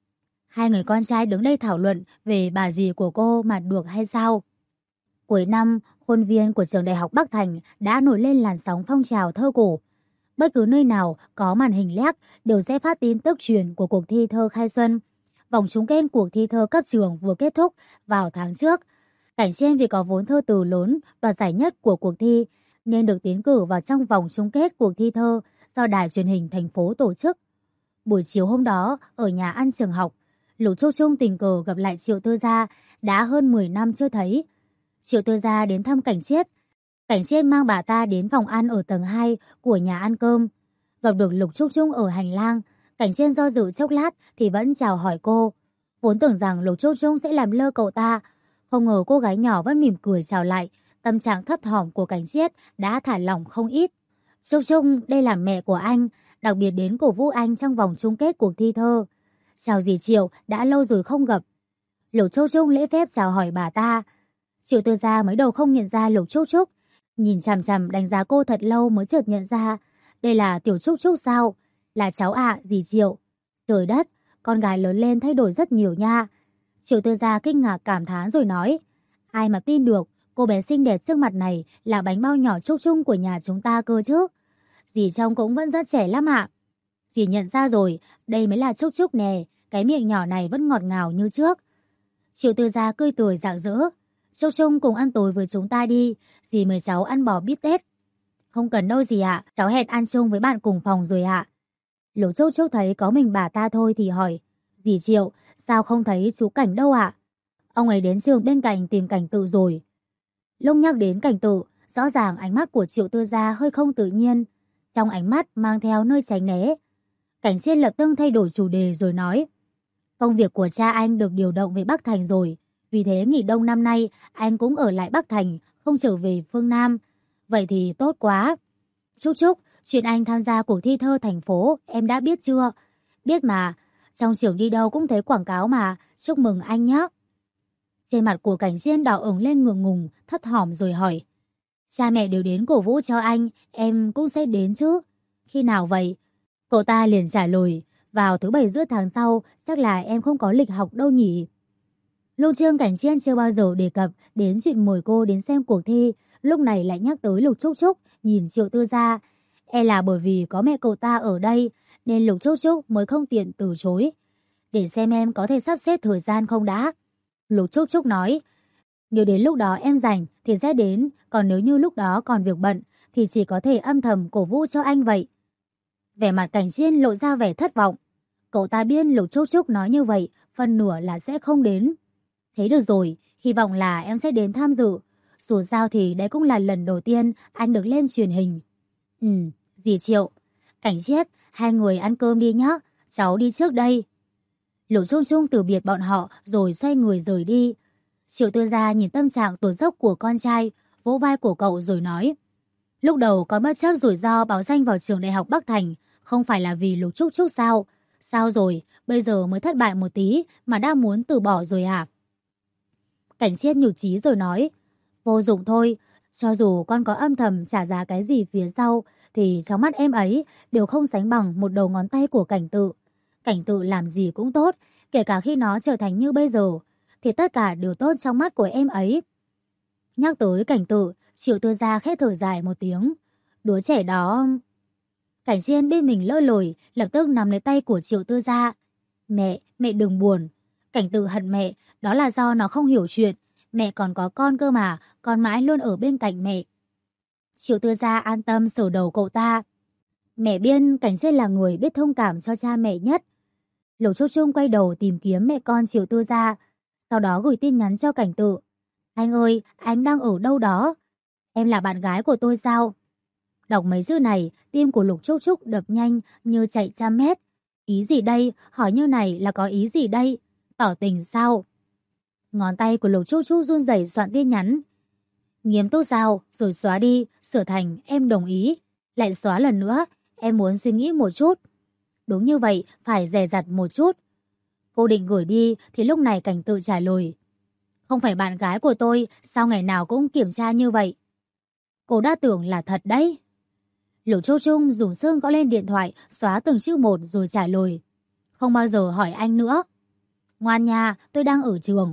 Hai người con trai đứng đây thảo luận về bà dì của cô mà được hay sao? Cuối năm, khuôn viên của trường đại học Bắc Thành đã nổi lên làn sóng phong trào thơ cổ. Bất cứ nơi nào có màn hình led đều sẽ phát tin tức truyền của cuộc thi thơ khai xuân. Vòng chung kết cuộc thi thơ cấp trường vừa kết thúc vào tháng trước. Cảnh Chiên vì có vốn thơ từ lớn đoạt giải nhất của cuộc thi nên được tiến cử vào trong vòng chung kết cuộc thi thơ do đài truyền hình thành phố tổ chức. Buổi chiều hôm đó, ở nhà ăn trường học, Lục Trúc Trúc tình cờ gặp lại Triệu Tư Gia, đã hơn 10 năm chưa thấy. Triệu Tư Gia đến thăm Cảnh Chiết. Cảnh Chiết mang bà ta đến phòng ăn ở tầng 2 của nhà ăn cơm. Gặp được Lục Trúc Trúc ở hành lang, Cảnh Chiết do dự chốc lát thì vẫn chào hỏi cô. Vốn tưởng rằng Lục Trúc Trúc sẽ làm lơ cậu ta, không ngờ cô gái nhỏ vẫn mỉm cười chào lại. Tâm trạng thấp thỏm của Cảnh Chiết đã thả lỏng không ít. Trúc Trúc, đây là mẹ của anh, đặc biệt đến cổ vũ anh trong vòng chung kết cuộc thi thơ. Chào dì Triệu, đã lâu rồi không gặp. Lục Trúc Trúc lễ phép chào hỏi bà ta. Triệu Tư Gia mới đầu không nhận ra Lục Trúc Trúc, nhìn chằm chằm đánh giá cô thật lâu mới chợt nhận ra. Đây là Tiểu Trúc Trúc sao? Là cháu ạ, dì Triệu. Trời đất, con gái lớn lên thay đổi rất nhiều nha. Triệu Tư Gia kinh ngạc cảm thán rồi nói. Ai mà tin được, cô bé xinh đẹp trước mặt này là bánh bao nhỏ Trúc Trúc của nhà chúng ta cơ chứ. Dì trông cũng vẫn rất trẻ lắm ạ. Dì nhận ra rồi, đây mới là Trúc Trúc nè, cái miệng nhỏ này vẫn ngọt ngào như trước. Triệu Tư Gia cười tươi rạng rỡ. Trúc Trúc cùng ăn tối với chúng ta đi, dì mời cháu ăn bò bít tết. Không cần đâu dì ạ, cháu hẹn ăn chung với bạn cùng phòng rồi ạ. Lục Trúc Trúc thấy có mình bà ta thôi thì hỏi. Dì Triệu, sao không thấy chú Cảnh đâu ạ? Ông ấy đến trường bên cạnh tìm Cảnh Tự rồi. Lúc nhắc đến Cảnh Tự, rõ ràng ánh mắt của Triệu Tư Gia hơi không tự nhiên. Trong ánh mắt mang theo nơi tránh né. Cảnh Chiên lập tức thay đổi chủ đề rồi nói. Công việc của cha anh được điều động về Bắc Thành rồi. Vì thế nghỉ đông năm nay anh cũng ở lại Bắc Thành, không trở về phương Nam. Vậy thì tốt quá. Trúc Trúc, chuyện anh tham gia cuộc thi thơ thành phố em đã biết chưa? Biết mà, trong trường đi đâu cũng thấy quảng cáo mà, chúc mừng anh nhé. Trên mặt của Cảnh Chiên đỏ ửng lên ngượng ngùng, thấp thỏm rồi hỏi. Cha mẹ đều đến cổ vũ cho anh, em cũng sẽ đến chứ. Khi nào vậy? Cậu ta liền trả lời, vào thứ 7 giữa tháng sau, chắc là em không có lịch học đâu nhỉ. Lúc Trương Cảnh Chiên chưa bao giờ đề cập đến chuyện mời cô đến xem cuộc thi, lúc này lại nhắc tới Lục Trúc Trúc, nhìn Triệu Tư Gia. E là bởi vì có mẹ cậu ta ở đây, nên Lục Trúc Trúc mới không tiện từ chối. Để xem em có thể sắp xếp thời gian không đã. Lục Trúc Trúc nói, nếu đến lúc đó em rảnh thì sẽ đến, còn nếu như lúc đó còn việc bận thì chỉ có thể âm thầm cổ vũ cho anh vậy. Vẻ mặt Cảnh Chiên lộ ra vẻ thất vọng. Cậu ta biết Lục Trúc Trúc nói như vậy, phần nửa là sẽ không đến. Thế được rồi, hy vọng là em sẽ đến tham dự. Dù sao thì đấy cũng là lần đầu tiên anh được lên truyền hình. Dì Triệu. Cảnh Chiết, hai người ăn cơm đi nhé, cháu đi trước đây. Lục Trung Trung từ biệt bọn họ rồi xoay người rời đi. Triệu Tư Gia nhìn tâm trạng tuột dốc của con trai, vỗ vai của cậu rồi nói. Lúc đầu con bất chấp rủi ro báo danh vào trường đại học Bắc Thành, không phải là vì Lục Trúc Trúc sao? Sao rồi, bây giờ mới thất bại một tí mà đã muốn từ bỏ rồi à? Cảnh Chiết nhụt chí rồi nói. Vô dụng thôi, cho dù con có âm thầm trả giá cái gì phía sau, thì trong mắt em ấy đều không sánh bằng một đầu ngón tay của Cảnh Tự. Cảnh Tự làm gì cũng tốt, kể cả khi nó trở thành như bây giờ, thì tất cả đều tốt trong mắt của em ấy. Nhắc tới Cảnh Tự, Triệu Tư Gia khẽ thở dài một tiếng. Đứa trẻ đó... Cảnh Chiên biết mình lỡ lời, lập tức nắm lấy tay của Triệu Tư Gia. Mẹ đừng buồn. Cảnh Tự hận mẹ, đó là do nó không hiểu chuyện. Mẹ còn có con cơ mà, con mãi luôn ở bên cạnh mẹ. Triệu Tư Gia an tâm sờ đầu cậu ta. Mẹ biết Cảnh Chiên là người biết thông cảm cho cha mẹ nhất. Lục Trúc Trung quay đầu tìm kiếm mẹ con Triệu Tư Gia, sau đó gửi tin nhắn cho Cảnh Tự. Anh ơi, anh đang ở đâu đó? Em là bạn gái của tôi sao? Đọc mấy chữ này, tim của Lục Trúc Trúc đập nhanh như chạy 100 mét. Ý gì đây? Hỏi như này là có ý gì đây? Tỏ tình sao? Ngón tay của Lục Trúc Trúc run rẩy soạn tin nhắn. Nghiêm túc sao? Rồi xóa đi, sửa thành em đồng ý. Lại xóa lần nữa, em muốn suy nghĩ một chút. Đúng như vậy, phải dè dặt một chút. Cô định gửi đi thì lúc này Cảnh Tự trả lời. Không phải bạn gái của tôi, sao ngày nào cũng kiểm tra như vậy? Cô đã tưởng là thật đấy. Lục Châu Trung dùng xương gõ lên điện thoại, xóa từng chữ một rồi trả lời. Không bao giờ hỏi anh nữa. Ngoan nha, tôi đang ở trường.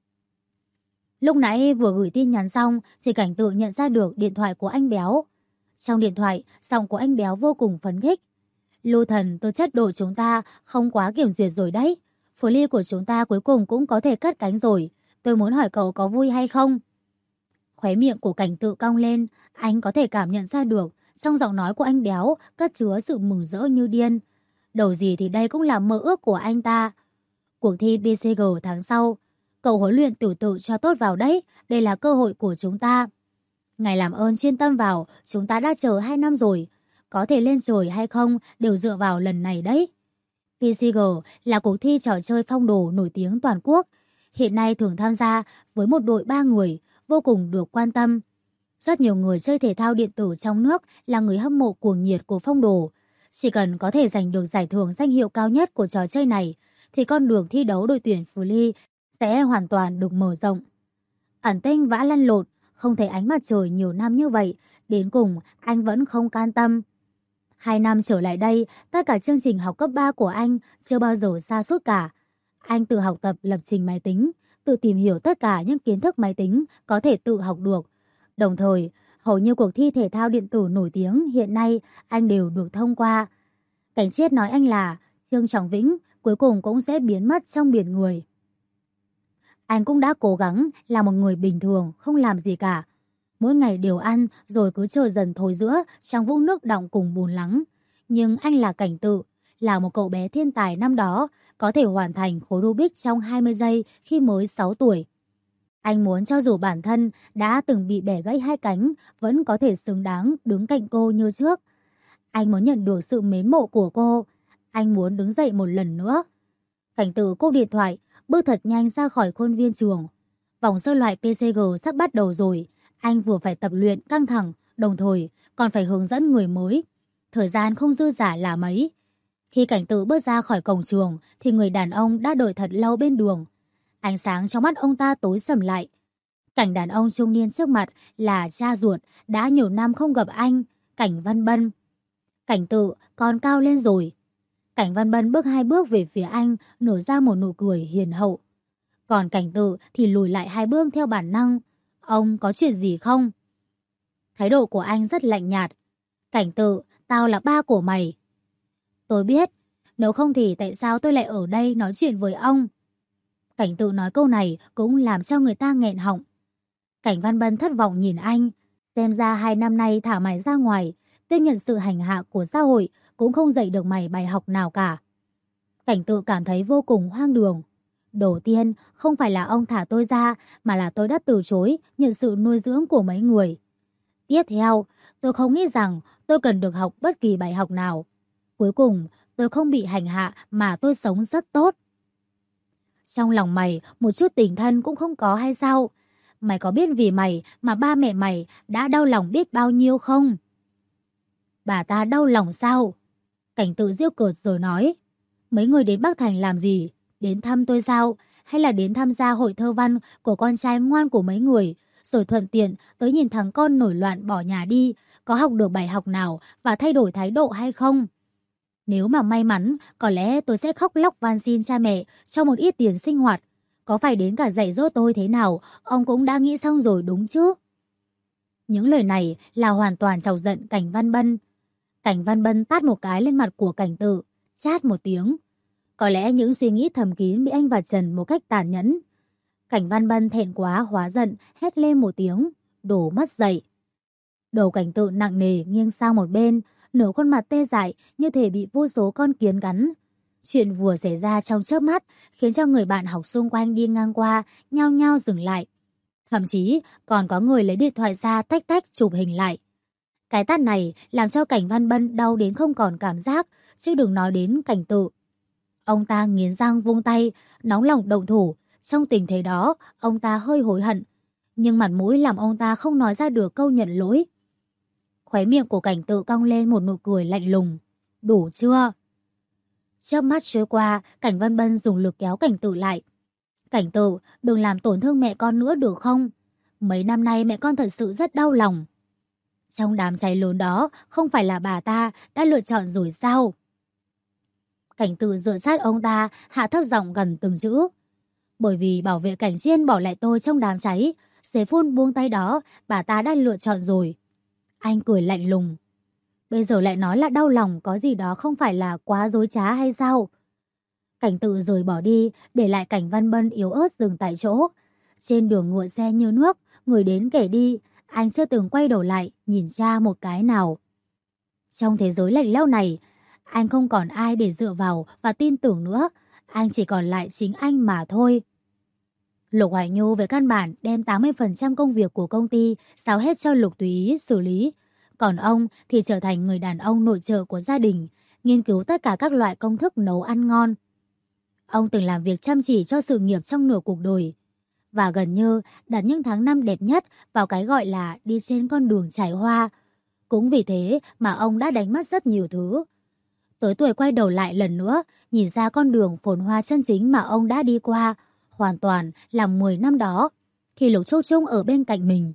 Lúc nãy vừa gửi tin nhắn xong thì Cảnh Tự nhận ra được điện thoại của anh Béo. Trong điện thoại, giọng của anh Béo vô cùng phấn khích. Lưu Thần, tố chất đội chúng ta không quá kiểm duyệt rồi đấy. Phố ly của chúng ta cuối cùng cũng có thể cất cánh rồi. Tôi muốn hỏi cậu có vui hay không? Khóe miệng của Cảnh Tự cong lên, anh có thể cảm nhận ra được trong giọng nói của anh Béo cất chứa sự mừng rỡ như điên. Đầu gì thì đây cũng là mơ ước của anh ta. Cuộc thi BCG tháng sau, cậu huấn luyện tử tự cho tốt vào đấy, đây là cơ hội của chúng ta. Ngài làm ơn chuyên tâm vào, chúng ta đã chờ 2 năm rồi. Có thể lên trời hay không đều dựa vào lần này đấy. PCG là cuộc thi trò chơi phong đồ nổi tiếng toàn quốc. Hiện nay thường tham gia với một đội 3 người, vô cùng được quan tâm. Rất nhiều người chơi thể thao điện tử trong nước là người hâm mộ cuồng nhiệt của phong đồ. Chỉ cần có thể giành được giải thưởng danh hiệu cao nhất của trò chơi này, thì con đường thi đấu đội tuyển Phú Ly sẽ hoàn toàn được mở rộng. Ẩn Tinh vã lăn lộn, không thấy ánh mặt trời nhiều năm như vậy, đến cùng anh vẫn không can tâm. 2 năm trở lại đây, tất cả chương trình học cấp 3 của anh chưa bao giờ sa sút cả. Anh tự học tập lập trình máy tính, tự tìm hiểu tất cả những kiến thức máy tính có thể tự học được. Đồng thời, hầu như cuộc thi thể thao điện tử nổi tiếng hiện nay anh đều được thông qua. Cảnh Chiết nói anh là Trương Trọng Vĩnh cuối cùng cũng sẽ biến mất trong biển người. Anh cũng đã cố gắng là một người bình thường, không làm gì cả. Mỗi ngày đều ăn rồi cứ chờ dần thối rữa trong vũng nước đọng cùng bùn lắng. Nhưng anh là Cảnh Tự, là một cậu bé thiên tài năm đó, có thể hoàn thành khối Rubik trong 20 giây khi mới 6 tuổi. Anh muốn cho dù bản thân đã từng bị bẻ gãy 2 cánh, vẫn có thể xứng đáng đứng cạnh cô như trước. Anh muốn nhận được sự mến mộ của cô. Anh muốn đứng dậy một lần nữa. Cảnh Tự cúp điện thoại, bước thật nhanh ra khỏi khuôn viên trường. Vòng sơ loại PCG sắp bắt đầu rồi. Anh vừa phải tập luyện căng thẳng, đồng thời còn phải hướng dẫn người mới. Thời gian không dư dả là mấy. Khi Cảnh Tự bước ra khỏi cổng trường thì người đàn ông đã đợi thật lâu bên đường. Ánh sáng trong mắt ông ta tối sầm lại. Cảnh đàn ông trung niên trước mặt là cha ruột đã nhiều năm không gặp anh, Cảnh Văn Bân. Cảnh Tự, con cao lên rồi. Cảnh Văn Bân bước 2 bước về phía anh, nở ra một nụ cười hiền hậu. Còn Cảnh Tự thì lùi lại 2 bước theo bản năng. Ông có chuyện gì không? Thái độ của anh rất lạnh nhạt. Cảnh Tự, tao là ba của mày. Tôi biết, nếu không thì tại sao tôi lại ở đây nói chuyện với ông? Cảnh Tự nói câu này cũng làm cho người ta nghẹn họng. Cảnh Văn Bân thất vọng nhìn anh. Xem ra 2 năm nay thả mày ra ngoài, tiếp nhận sự hành hạ của xã hội cũng không dạy được mày bài học nào cả. Cảnh Tự cảm thấy vô cùng hoang đường. Đầu tiên, không phải là ông thả tôi ra, mà là tôi đã từ chối nhận sự nuôi dưỡng của mấy người. Tiếp theo, tôi không nghĩ rằng tôi cần được học bất kỳ bài học nào. Cuối cùng, tôi không bị hành hạ mà tôi sống rất tốt. Trong lòng mày, một chút tình thân cũng không có hay sao? Mày có biết vì mày mà ba mẹ mày đã đau lòng biết bao nhiêu không? Bà ta đau lòng sao? Cảnh Tự giễu cợt rồi nói. Mấy người đến Bắc Thành làm gì? Đến thăm tôi sao? Hay là đến tham gia hội thơ văn của con trai ngoan của mấy người, rồi thuận tiện tới nhìn thằng con nổi loạn bỏ nhà đi, có học được bài học nào và thay đổi thái độ hay không? Nếu mà may mắn, có lẽ tôi sẽ khóc lóc van xin cha mẹ cho một ít tiền sinh hoạt. Có phải đến cả dạy dỗ tôi thế nào, ông cũng đã nghĩ xong rồi đúng chứ? Những lời này là hoàn toàn chọc giận Cảnh Văn Bân. Cảnh Văn Bân tát một cái lên mặt của Cảnh Tự, chát một tiếng. Có lẽ những suy nghĩ thầm kín bị anh vạch trần một cách tàn nhẫn. Cảnh Văn Bân thẹn quá hóa giận, hét lên một tiếng, đổ mất dậy. Đầu Cảnh Tự nặng nề nghiêng sang một bên, nửa khuôn mặt tê dại như thể bị vô số con kiến cắn. Chuyện vừa xảy ra trong chớp mắt khiến cho người bạn học xung quanh đi ngang qua nhao nhao dừng lại. Thậm chí còn có người lấy điện thoại ra tách tách chụp hình lại. Cái tát này làm cho Cảnh Văn Bân đau đến không còn cảm giác, chứ đừng nói đến Cảnh Tự. Ông ta nghiến răng vung tay, nóng lòng động thủ. Trong tình thế đó, ông ta hơi hối hận. Nhưng mặt mũi làm ông ta không nói ra được câu nhận lỗi. Khóe miệng của Cảnh Tự cong lên một nụ cười lạnh lùng. Đủ chưa? Chớp mắt trôi qua, Cảnh Văn Bân dùng lực kéo Cảnh Tự lại. Cảnh Tự, đừng làm tổn thương mẹ con nữa được không? Mấy năm nay mẹ con thật sự rất đau lòng. Trong đám cháy lớn đó, không phải là bà ta đã lựa chọn rồi sao? Cảnh Tự dựa sát ông ta, hạ thấp giọng gần từng chữ. Bởi vì bảo vệ Cảnh Chiên bỏ lại tôi trong đám cháy, giây phút buông tay đó, bà ta đã lựa chọn rồi. Anh cười lạnh lùng. Bây giờ lại nói là đau lòng, có gì đó không phải là quá dối trá hay sao? Cảnh Tự rời bỏ đi, để lại Cảnh Văn Bân yếu ớt dừng tại chỗ. Trên đường ngựa xe như nước, người đến kẻ đi, anh chưa từng quay đầu lại, nhìn cha một cái nào. Trong thế giới lạnh lẽo này, anh không còn ai để dựa vào và tin tưởng nữa, anh chỉ còn lại chính anh mà thôi. Lục Hoài Nhu về căn bản đem 80% công việc của công ty giao hết cho Lục Tùy Ý xử lý. Còn ông thì trở thành người đàn ông nội trợ của gia đình, nghiên cứu tất cả các loại công thức nấu ăn ngon. Ông từng làm việc chăm chỉ cho sự nghiệp trong nửa cuộc đời, và gần như đặt những tháng năm đẹp nhất vào cái gọi là đi trên con đường trải hoa. Cũng vì thế mà ông đã đánh mất rất nhiều thứ. Tới tuổi quay đầu lại lần nữa, nhìn ra con đường phồn hoa chân chính mà ông đã đi qua, hoàn toàn là 10 năm đó, khi Lục Châu Trung ở bên cạnh mình.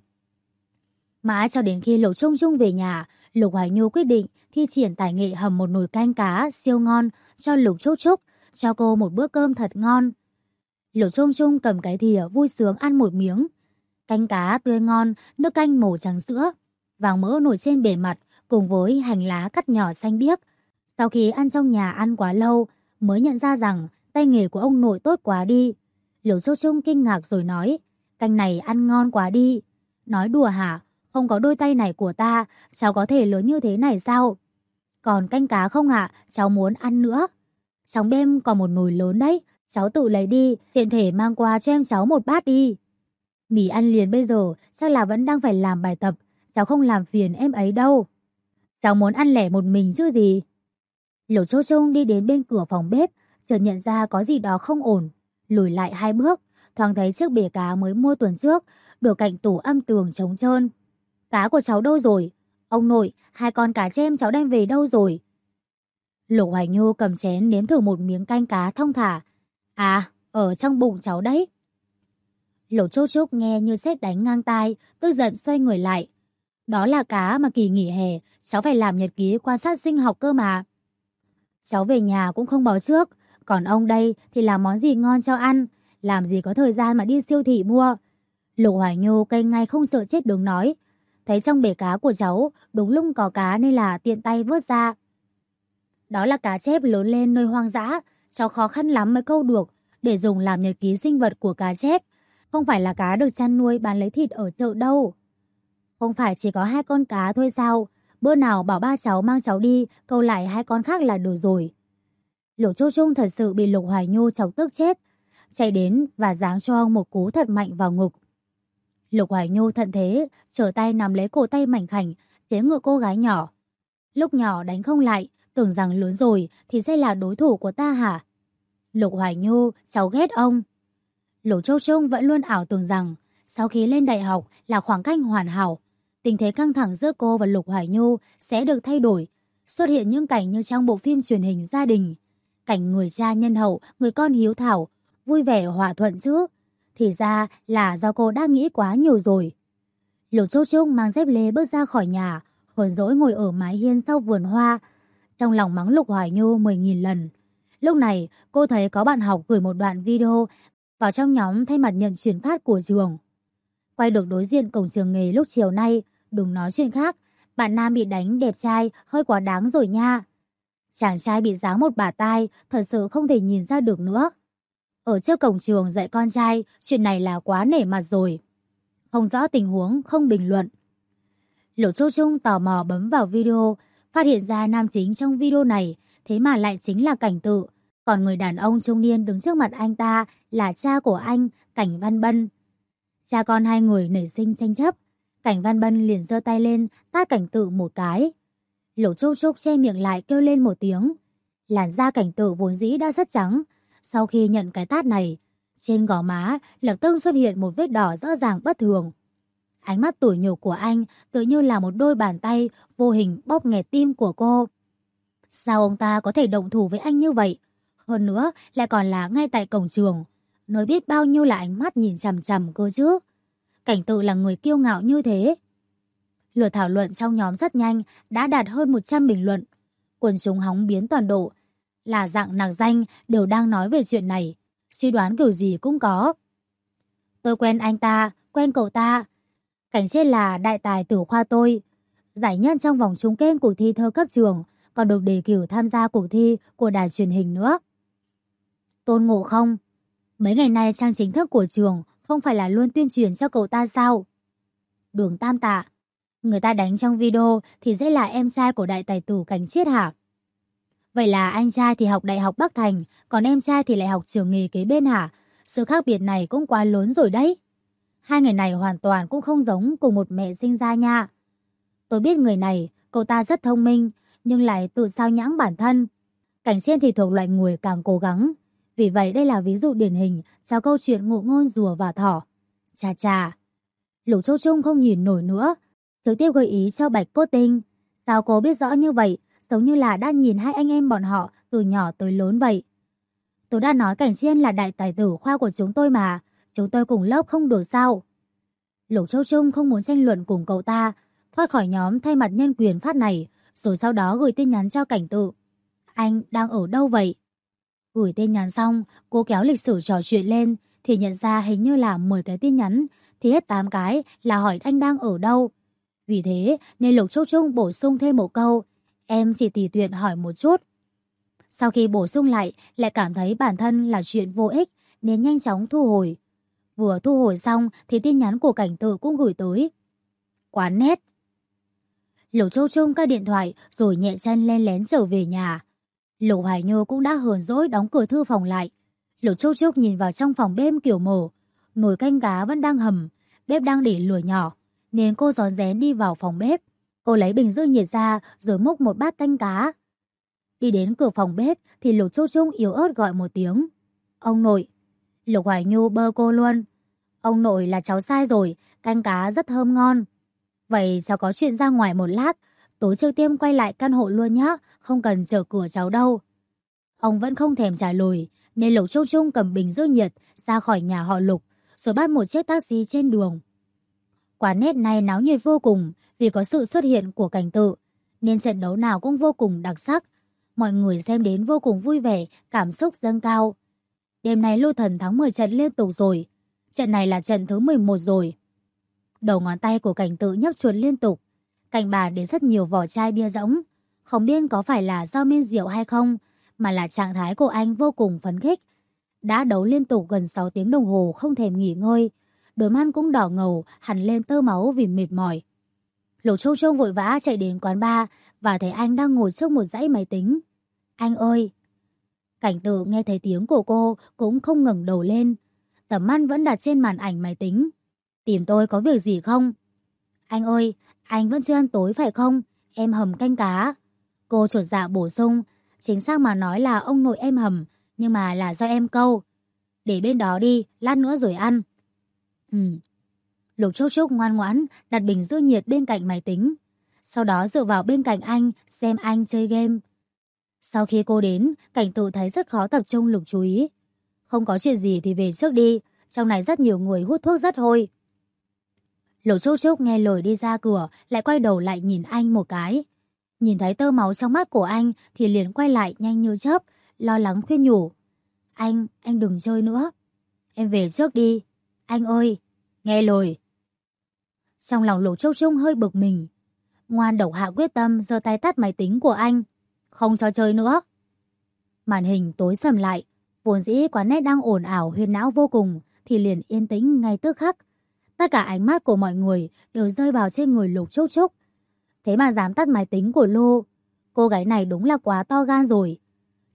Mãi cho đến khi Lục Trung Trung về nhà, Lục Hoài Nhu quyết định thi triển tài nghệ hầm một nồi canh cá siêu ngon cho Lục Trúc Trúc, cho cô một bữa cơm thật ngon. Lục Trung Trung cầm cái thìa vui sướng ăn một miếng. Canh cá tươi ngon, nước canh màu trắng sữa, vàng mỡ nổi trên bề mặt cùng với hành lá cắt nhỏ xanh biếc. Sau khi ăn trong nhà ăn quá lâu, mới nhận ra rằng tay nghề của ông nội tốt quá đi. Lục Trung Trung kinh ngạc rồi nói, canh này ăn ngon quá đi. Nói đùa hả? Không có đôi tay này của ta, cháu có thể lớn như thế này sao? Còn canh cá không ạ? Cháu muốn ăn nữa. Trong bếp còn một nồi lớn đấy, cháu tự lấy đi, tiện thể mang qua cho em cháu một bát đi. Mì ăn liền bây giờ, chắc là vẫn đang phải làm bài tập, cháu không làm phiền em ấy đâu. Cháu muốn ăn lẻ một mình chứ gì. Lục Châu Trung đi đến bên cửa phòng bếp, chợt nhận ra có gì đó không ổn, lùi lại 2 bước, thoáng thấy chiếc bể cá mới mua tuần trước, đổ cạnh tủ âm tường trống trơn. Cá của cháu đâu rồi? Ông nội, 2 con cá chêm cháu đem về đâu rồi? Lục Hoài Nhu cầm chén nếm thử một miếng canh cá thong thả. À, ở trong bụng cháu đấy. Lục Trúc Trúc nghe như sét đánh ngang tai, tức giận xoay người lại. Đó là cá mà kỳ nghỉ hè, cháu phải làm nhật ký quan sát sinh học cơ mà. Cháu về nhà cũng không báo trước, còn ông đây thì làm món gì ngon cho ăn, làm gì có thời gian mà đi siêu thị mua. Lục Hoài Nhu cây ngay không sợ chết đứng nói. Thấy trong bể cá của cháu đúng lúc có cá nên là tiện tay vớt ra. Đó là cá chép lớn lên nơi hoang dã, cháu khó khăn lắm mới câu được, để dùng làm nhật ký sinh vật của cá chép. Không phải là cá được chăn nuôi bán lấy thịt ở chợ đâu. Không phải chỉ có 2 con cá thôi sao? Bữa nào bảo ba cháu mang cháu đi, câu lại 2 con khác là được rồi. Lục Châu Trung thật sự bị Lục Hoài Nhu chọc tức chết, chạy đến và giáng cho ông một cú thật mạnh vào ngực. Lục Hoài Nhu thận thế, trở tay nắm lấy cổ tay mảnh khảnh, giễu ngựa cô gái nhỏ. Lúc nhỏ đánh không lại, tưởng rằng lớn rồi thì sẽ là đối thủ của ta hả? Lục Hoài Nhu, cháu ghét ông. Lục Châu Trung vẫn luôn ảo tưởng rằng sau khi lên đại học là khoảng cách hoàn hảo, tình thế căng thẳng giữa cô và Lục Hoài Nhu sẽ được thay đổi, xuất hiện những cảnh như trong bộ phim truyền hình gia đình, cảnh người cha nhân hậu, người con hiếu thảo, vui vẻ hòa thuận chứ. Thì ra là do cô đã nghĩ quá nhiều rồi. Lục Châu Trung mang dép lê bước ra khỏi nhà, hờn dỗi ngồi ở mái hiên sau vườn hoa, trong lòng mắng Lục Hoài Nhu 10.000 lần. Lúc này cô thấy có bạn học gửi một đoạn video vào trong nhóm thay mặt nhận chuyển phát của trường. Quay được đối diện cổng trường nghề lúc chiều nay, đừng nói chuyện khác, bạn nam bị đánh đẹp trai hơi quá đáng rồi nha. Chàng trai bị giáng một bạt tai, thật sự không thể nhìn ra được nữa. Ở trước cổng trường dạy con trai, chuyện này là quá nể mặt rồi. Không rõ tình huống, không bình luận. Lục Châu Trung tò mò bấm vào video, phát hiện ra nam chính trong video này, thế mà lại chính là Cảnh Tự. Còn người đàn ông trung niên đứng trước mặt anh ta là cha của anh, Cảnh Văn Bân. Cha con hai người nảy sinh tranh chấp. Cảnh Văn Bân liền giơ tay lên tát Cảnh Tự một cái. Lục Trúc Trúc che miệng lại kêu lên một tiếng. Làn da Cảnh Tự vốn dĩ đã rất trắng. Sau khi nhận cái tát này, trên gò má lập tức xuất hiện một vết đỏ rõ ràng bất thường. Ánh mắt tủi nhục của anh tự như là một đôi bàn tay vô hình bóp nghẹt tim của cô. Sao ông ta có thể động thủ với anh như vậy? Hơn nữa lại còn là ngay tại cổng trường, nơi biết bao nhiêu là ánh mắt nhìn chằm chằm cơ chứ. Cảnh Tự là người kiêu ngạo như thế. Lượt thảo luận trong nhóm rất nhanh đã đạt hơn 100 bình luận. Quần chúng hóng biến toàn độ, là dạng nặc danh đều đang nói về chuyện này, suy đoán kiểu gì cũng có. Tôi quen anh ta, quen cậu ta. Cảnh chết là đại tài tử khoa tôi, giải nhất trong vòng chung kết cuộc thi thơ cấp trường, còn được đề cử tham gia cuộc thi của đài truyền hình nữa. Tôn Ngộ Không, mấy ngày nay trang chính thức của trường không phải là luôn tuyên truyền cho cậu ta sao? Đường Tam Tạ, người ta đánh trong video thì sẽ là em trai của đại tài tử Cảnh Chiết hả? Vậy là anh trai thì học Đại học Bắc Thành, còn em trai thì lại học trường nghề kế bên hả? Sự khác biệt này cũng quá lớn rồi đấy. Hai người này hoàn toàn cũng không giống cùng một mẹ sinh ra nha. Tôi biết người này, cậu ta rất thông minh, nhưng lại tự sao nhãng bản thân. Cảnh Chiên thì thuộc loại người càng cố gắng. Vì vậy đây là ví dụ điển hình cho câu chuyện ngụ ngôn rùa và thỏ. Chà chà. Lục Châu Trung không nhìn nổi nữa, trực tiếp gợi ý cho Bạch Cốt Tinh. Sao cô biết rõ như vậy, giống như là đã nhìn hai anh em bọn họ từ nhỏ tới lớn vậy. Tôi đã nói Cảnh Chiên là đại tài tử khoa của chúng tôi mà, chúng tôi cùng lớp không được sao? Lục Châu Trung không muốn tranh luận cùng cậu ta, thoát khỏi nhóm thay mặt nhân quyền phát này, rồi sau đó gửi tin nhắn cho Cảnh Tự. Anh đang ở đâu vậy? Gửi tin nhắn xong, cô kéo lịch sử trò chuyện lên, thì nhận ra hình như là 10 cái tin nhắn, thì hết 8 cái là hỏi anh đang ở đâu. Vì thế nên Lục Châu Trung bổ sung thêm một câu, em chỉ tùy tiện hỏi một chút. Sau khi bổ sung lại cảm thấy bản thân là chuyện vô ích, nên nhanh chóng thu hồi. Vừa thu hồi xong thì tin nhắn của Cảnh Tự cũng gửi tới. Quán nét. Lục Châu Trung cắt điện thoại rồi nhẹ chân len lén trở về nhà. Lục Hải Nhô cũng đã hờn dỗi đóng cửa thư phòng lại. Lục Châu Trúc nhìn vào trong phòng bếp kiểu mở. Nồi canh cá vẫn đang hầm, bếp đang để lửa nhỏ, nên cô rón rén đi vào phòng bếp. Cô lấy bình giữ nhiệt ra rồi múc một bát canh cá. Đi đến cửa phòng bếp thì Lục Châu Trúc yếu ớt gọi một tiếng. Ông nội. Lục Hải Nhu bơ cô luôn. Ông nội là cháu sai rồi, canh cá rất thơm ngon. Vậy cháu có chuyện ra ngoài một lát, tối trước tiên quay lại căn hộ luôn nhé, không cần chờ cửa cháu đâu. Ông vẫn không thèm trả lời, nên Lục Châu Trung cầm bình giữ nhiệt ra khỏi nhà họ Lục, rồi bắt một chiếc taxi trên đường. Quán nét này náo nhiệt vô cùng vì có sự xuất hiện của Cảnh Tự, nên trận đấu nào cũng vô cùng đặc sắc. Mọi người xem đến vô cùng vui vẻ, cảm xúc dâng cao. Đêm nay Lưu Thần thắng 10 trận liên tục rồi. Trận này là trận thứ 11 rồi. Đầu ngón tay của Cảnh Tự nhấp chuột liên tục. Cạnh bà để rất nhiều vỏ chai bia rỗng. Không biết có phải là do men rượu hay không, mà là trạng thái của anh vô cùng phấn khích. Đã đấu liên tục gần 6 tiếng đồng hồ không thèm nghỉ ngơi. Đôi mắt cũng đỏ ngầu, hằn lên tơ máu vì mệt mỏi. Lục Châu Châu vội vã chạy đến quán bar và thấy anh đang ngồi trước một dãy máy tính. Anh ơi! Cảnh Tự nghe thấy tiếng của cô cũng không ngẩng đầu lên. Tầm mắt vẫn đặt trên màn ảnh máy tính. Tìm tôi có việc gì không? Anh ơi, anh vẫn chưa ăn tối phải không? Em hầm canh cá. Cô chột dạ bổ sung. Chính xác mà nói là ông nội em hầm, nhưng mà là do em câu. Để bên đó đi, lát nữa rồi ăn. Lục Trúc Trúc ngoan ngoãn đặt bình giữ nhiệt bên cạnh máy tính. Sau đó dựa vào bên cạnh anh xem anh chơi game. Sau khi cô đến, Cảnh Tự thấy rất khó tập trung Lục chú ý. Không có chuyện gì thì về trước đi, trong này rất nhiều người hút thuốc rất hôi. Lục Trúc Trúc nghe lời đi ra cửa, lại quay đầu lại nhìn anh một cái. Nhìn thấy tơ máu trong mắt của anh thì liền quay lại nhanh như chớp, lo lắng khuyên nhủ. Anh đừng chơi nữa. Em về trước đi. Anh ơi, nghe lời. Trong lòng Lục Trúc Trúc hơi bực mình. Ngoan độc hạ quyết tâm giơ tay tắt máy tính của anh. Không cho chơi nữa. Màn hình tối sầm lại. Vốn dĩ quán nét đang ồn ào huyên náo vô cùng thì liền yên tĩnh ngay tức khắc. Tất cả ánh mắt của mọi người đều rơi vào trên người Lục Trúc Trúc. Thế mà dám tắt máy tính của Lô. Cô gái này đúng là quá to gan rồi.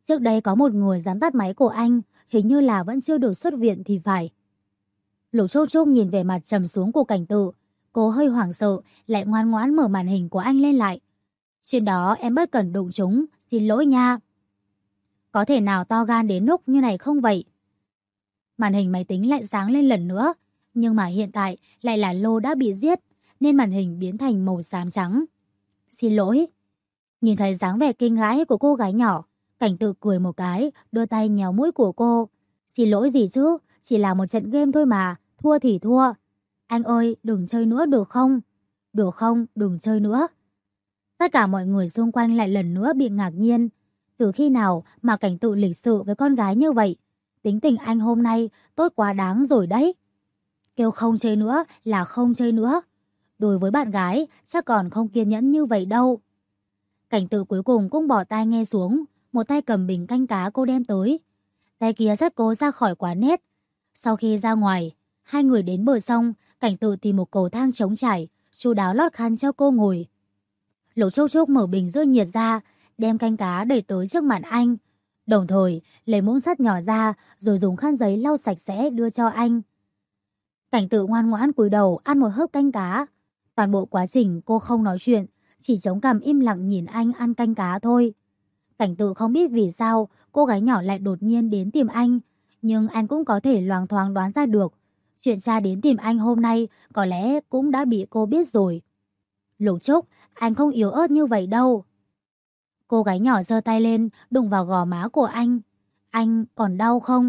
Trước đây có một người dám tắt máy của anh, hình như là vẫn chưa được xuất viện thì phải. Lục Trúc Trúc nhìn về mặt trầm xuống của Cảnh Tự, cô hơi hoảng sợ, lại ngoan ngoãn mở màn hình của anh lên lại. Chuyện đó em bất cẩn đụng chúng, xin lỗi nha. Có thể nào to gan đến lúc như này không vậy? Màn hình máy tính lại sáng lên lần nữa, nhưng mà hiện tại lại là Lô đã bị giết, nên màn hình biến thành màu xám trắng. Xin lỗi. Nhìn thấy dáng vẻ kinh hãi của cô gái nhỏ, Cảnh Tự cười một cái, đưa tay nhéo mũi của cô. Xin lỗi gì chứ, chỉ là một trận game thôi mà, thua thì thua. Anh ơi, đừng chơi nữa được không? Được không, đừng chơi nữa. Tất cả mọi người xung quanh lại lần nữa bị ngạc nhiên. Từ khi nào mà Cảnh Tự lịch sự với con gái như vậy? Tính tình anh hôm nay tốt quá đáng rồi đấy. Kêu không chơi nữa là không chơi nữa. Đối với bạn gái chắc còn không kiên nhẫn như vậy đâu. Cảnh Tự cuối cùng cũng bỏ tai nghe xuống, một tay cầm bình canh cá cô đem tới. Tay kia dắt cô ra khỏi quán net. Sau khi ra ngoài, hai người đến bờ sông, Cảnh Tự tìm một cầu thang trống trải, chu đáo lót khăn cho cô ngồi. Lục Trúc Trúc mở bình giữ nhiệt ra, đem canh cá đẩy tới trước mặt anh. Đồng thời, lấy muỗng sắt nhỏ ra, rồi dùng khăn giấy lau sạch sẽ đưa cho anh. Cảnh Tự ngoan ngoãn cúi đầu ăn một hớp canh cá. Toàn bộ quá trình cô không nói chuyện, chỉ chống cằm im lặng nhìn anh ăn canh cá thôi. Cảnh Tự không biết vì sao cô gái nhỏ lại đột nhiên đến tìm anh, nhưng anh cũng có thể loáng thoáng đoán ra được. Chuyện cha đến tìm anh hôm nay có lẽ cũng đã bị cô biết rồi. Lục Trúc, anh không yếu ớt như vậy đâu. Cô gái nhỏ giơ tay lên, đụng vào gò má của anh. Anh còn đau không?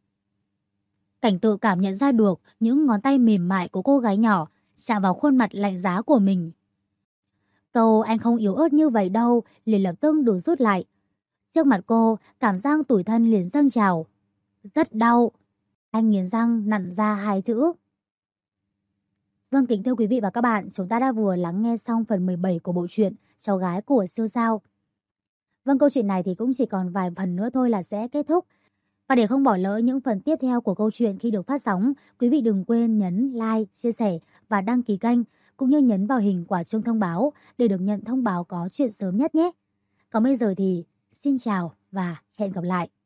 Cảnh Tự cảm nhận ra được những ngón tay mềm mại của cô gái nhỏ chạm vào khuôn mặt lạnh giá của mình. Câu anh không yếu ớt như vậy đâu liền lập tức được rút lại. Trước mặt cô, cảm giác tủi thân liền dâng trào. Rất đau. Anh nghiến răng nặn ra hai chữ. Vâng, kính thưa quý vị và các bạn, chúng ta đã vừa lắng nghe xong phần 17 của bộ truyện Cháu gái của siêu sao. Vâng, câu chuyện này thì cũng chỉ còn vài phần nữa thôi là sẽ kết thúc. Và để không bỏ lỡ những phần tiếp theo của câu chuyện khi được phát sóng, quý vị đừng quên nhấn like, chia sẻ và đăng ký kênh, cũng như nhấn vào hình quả chuông thông báo để được nhận thông báo có chuyện sớm nhất nhé. Còn bây giờ thì xin chào và hẹn gặp lại.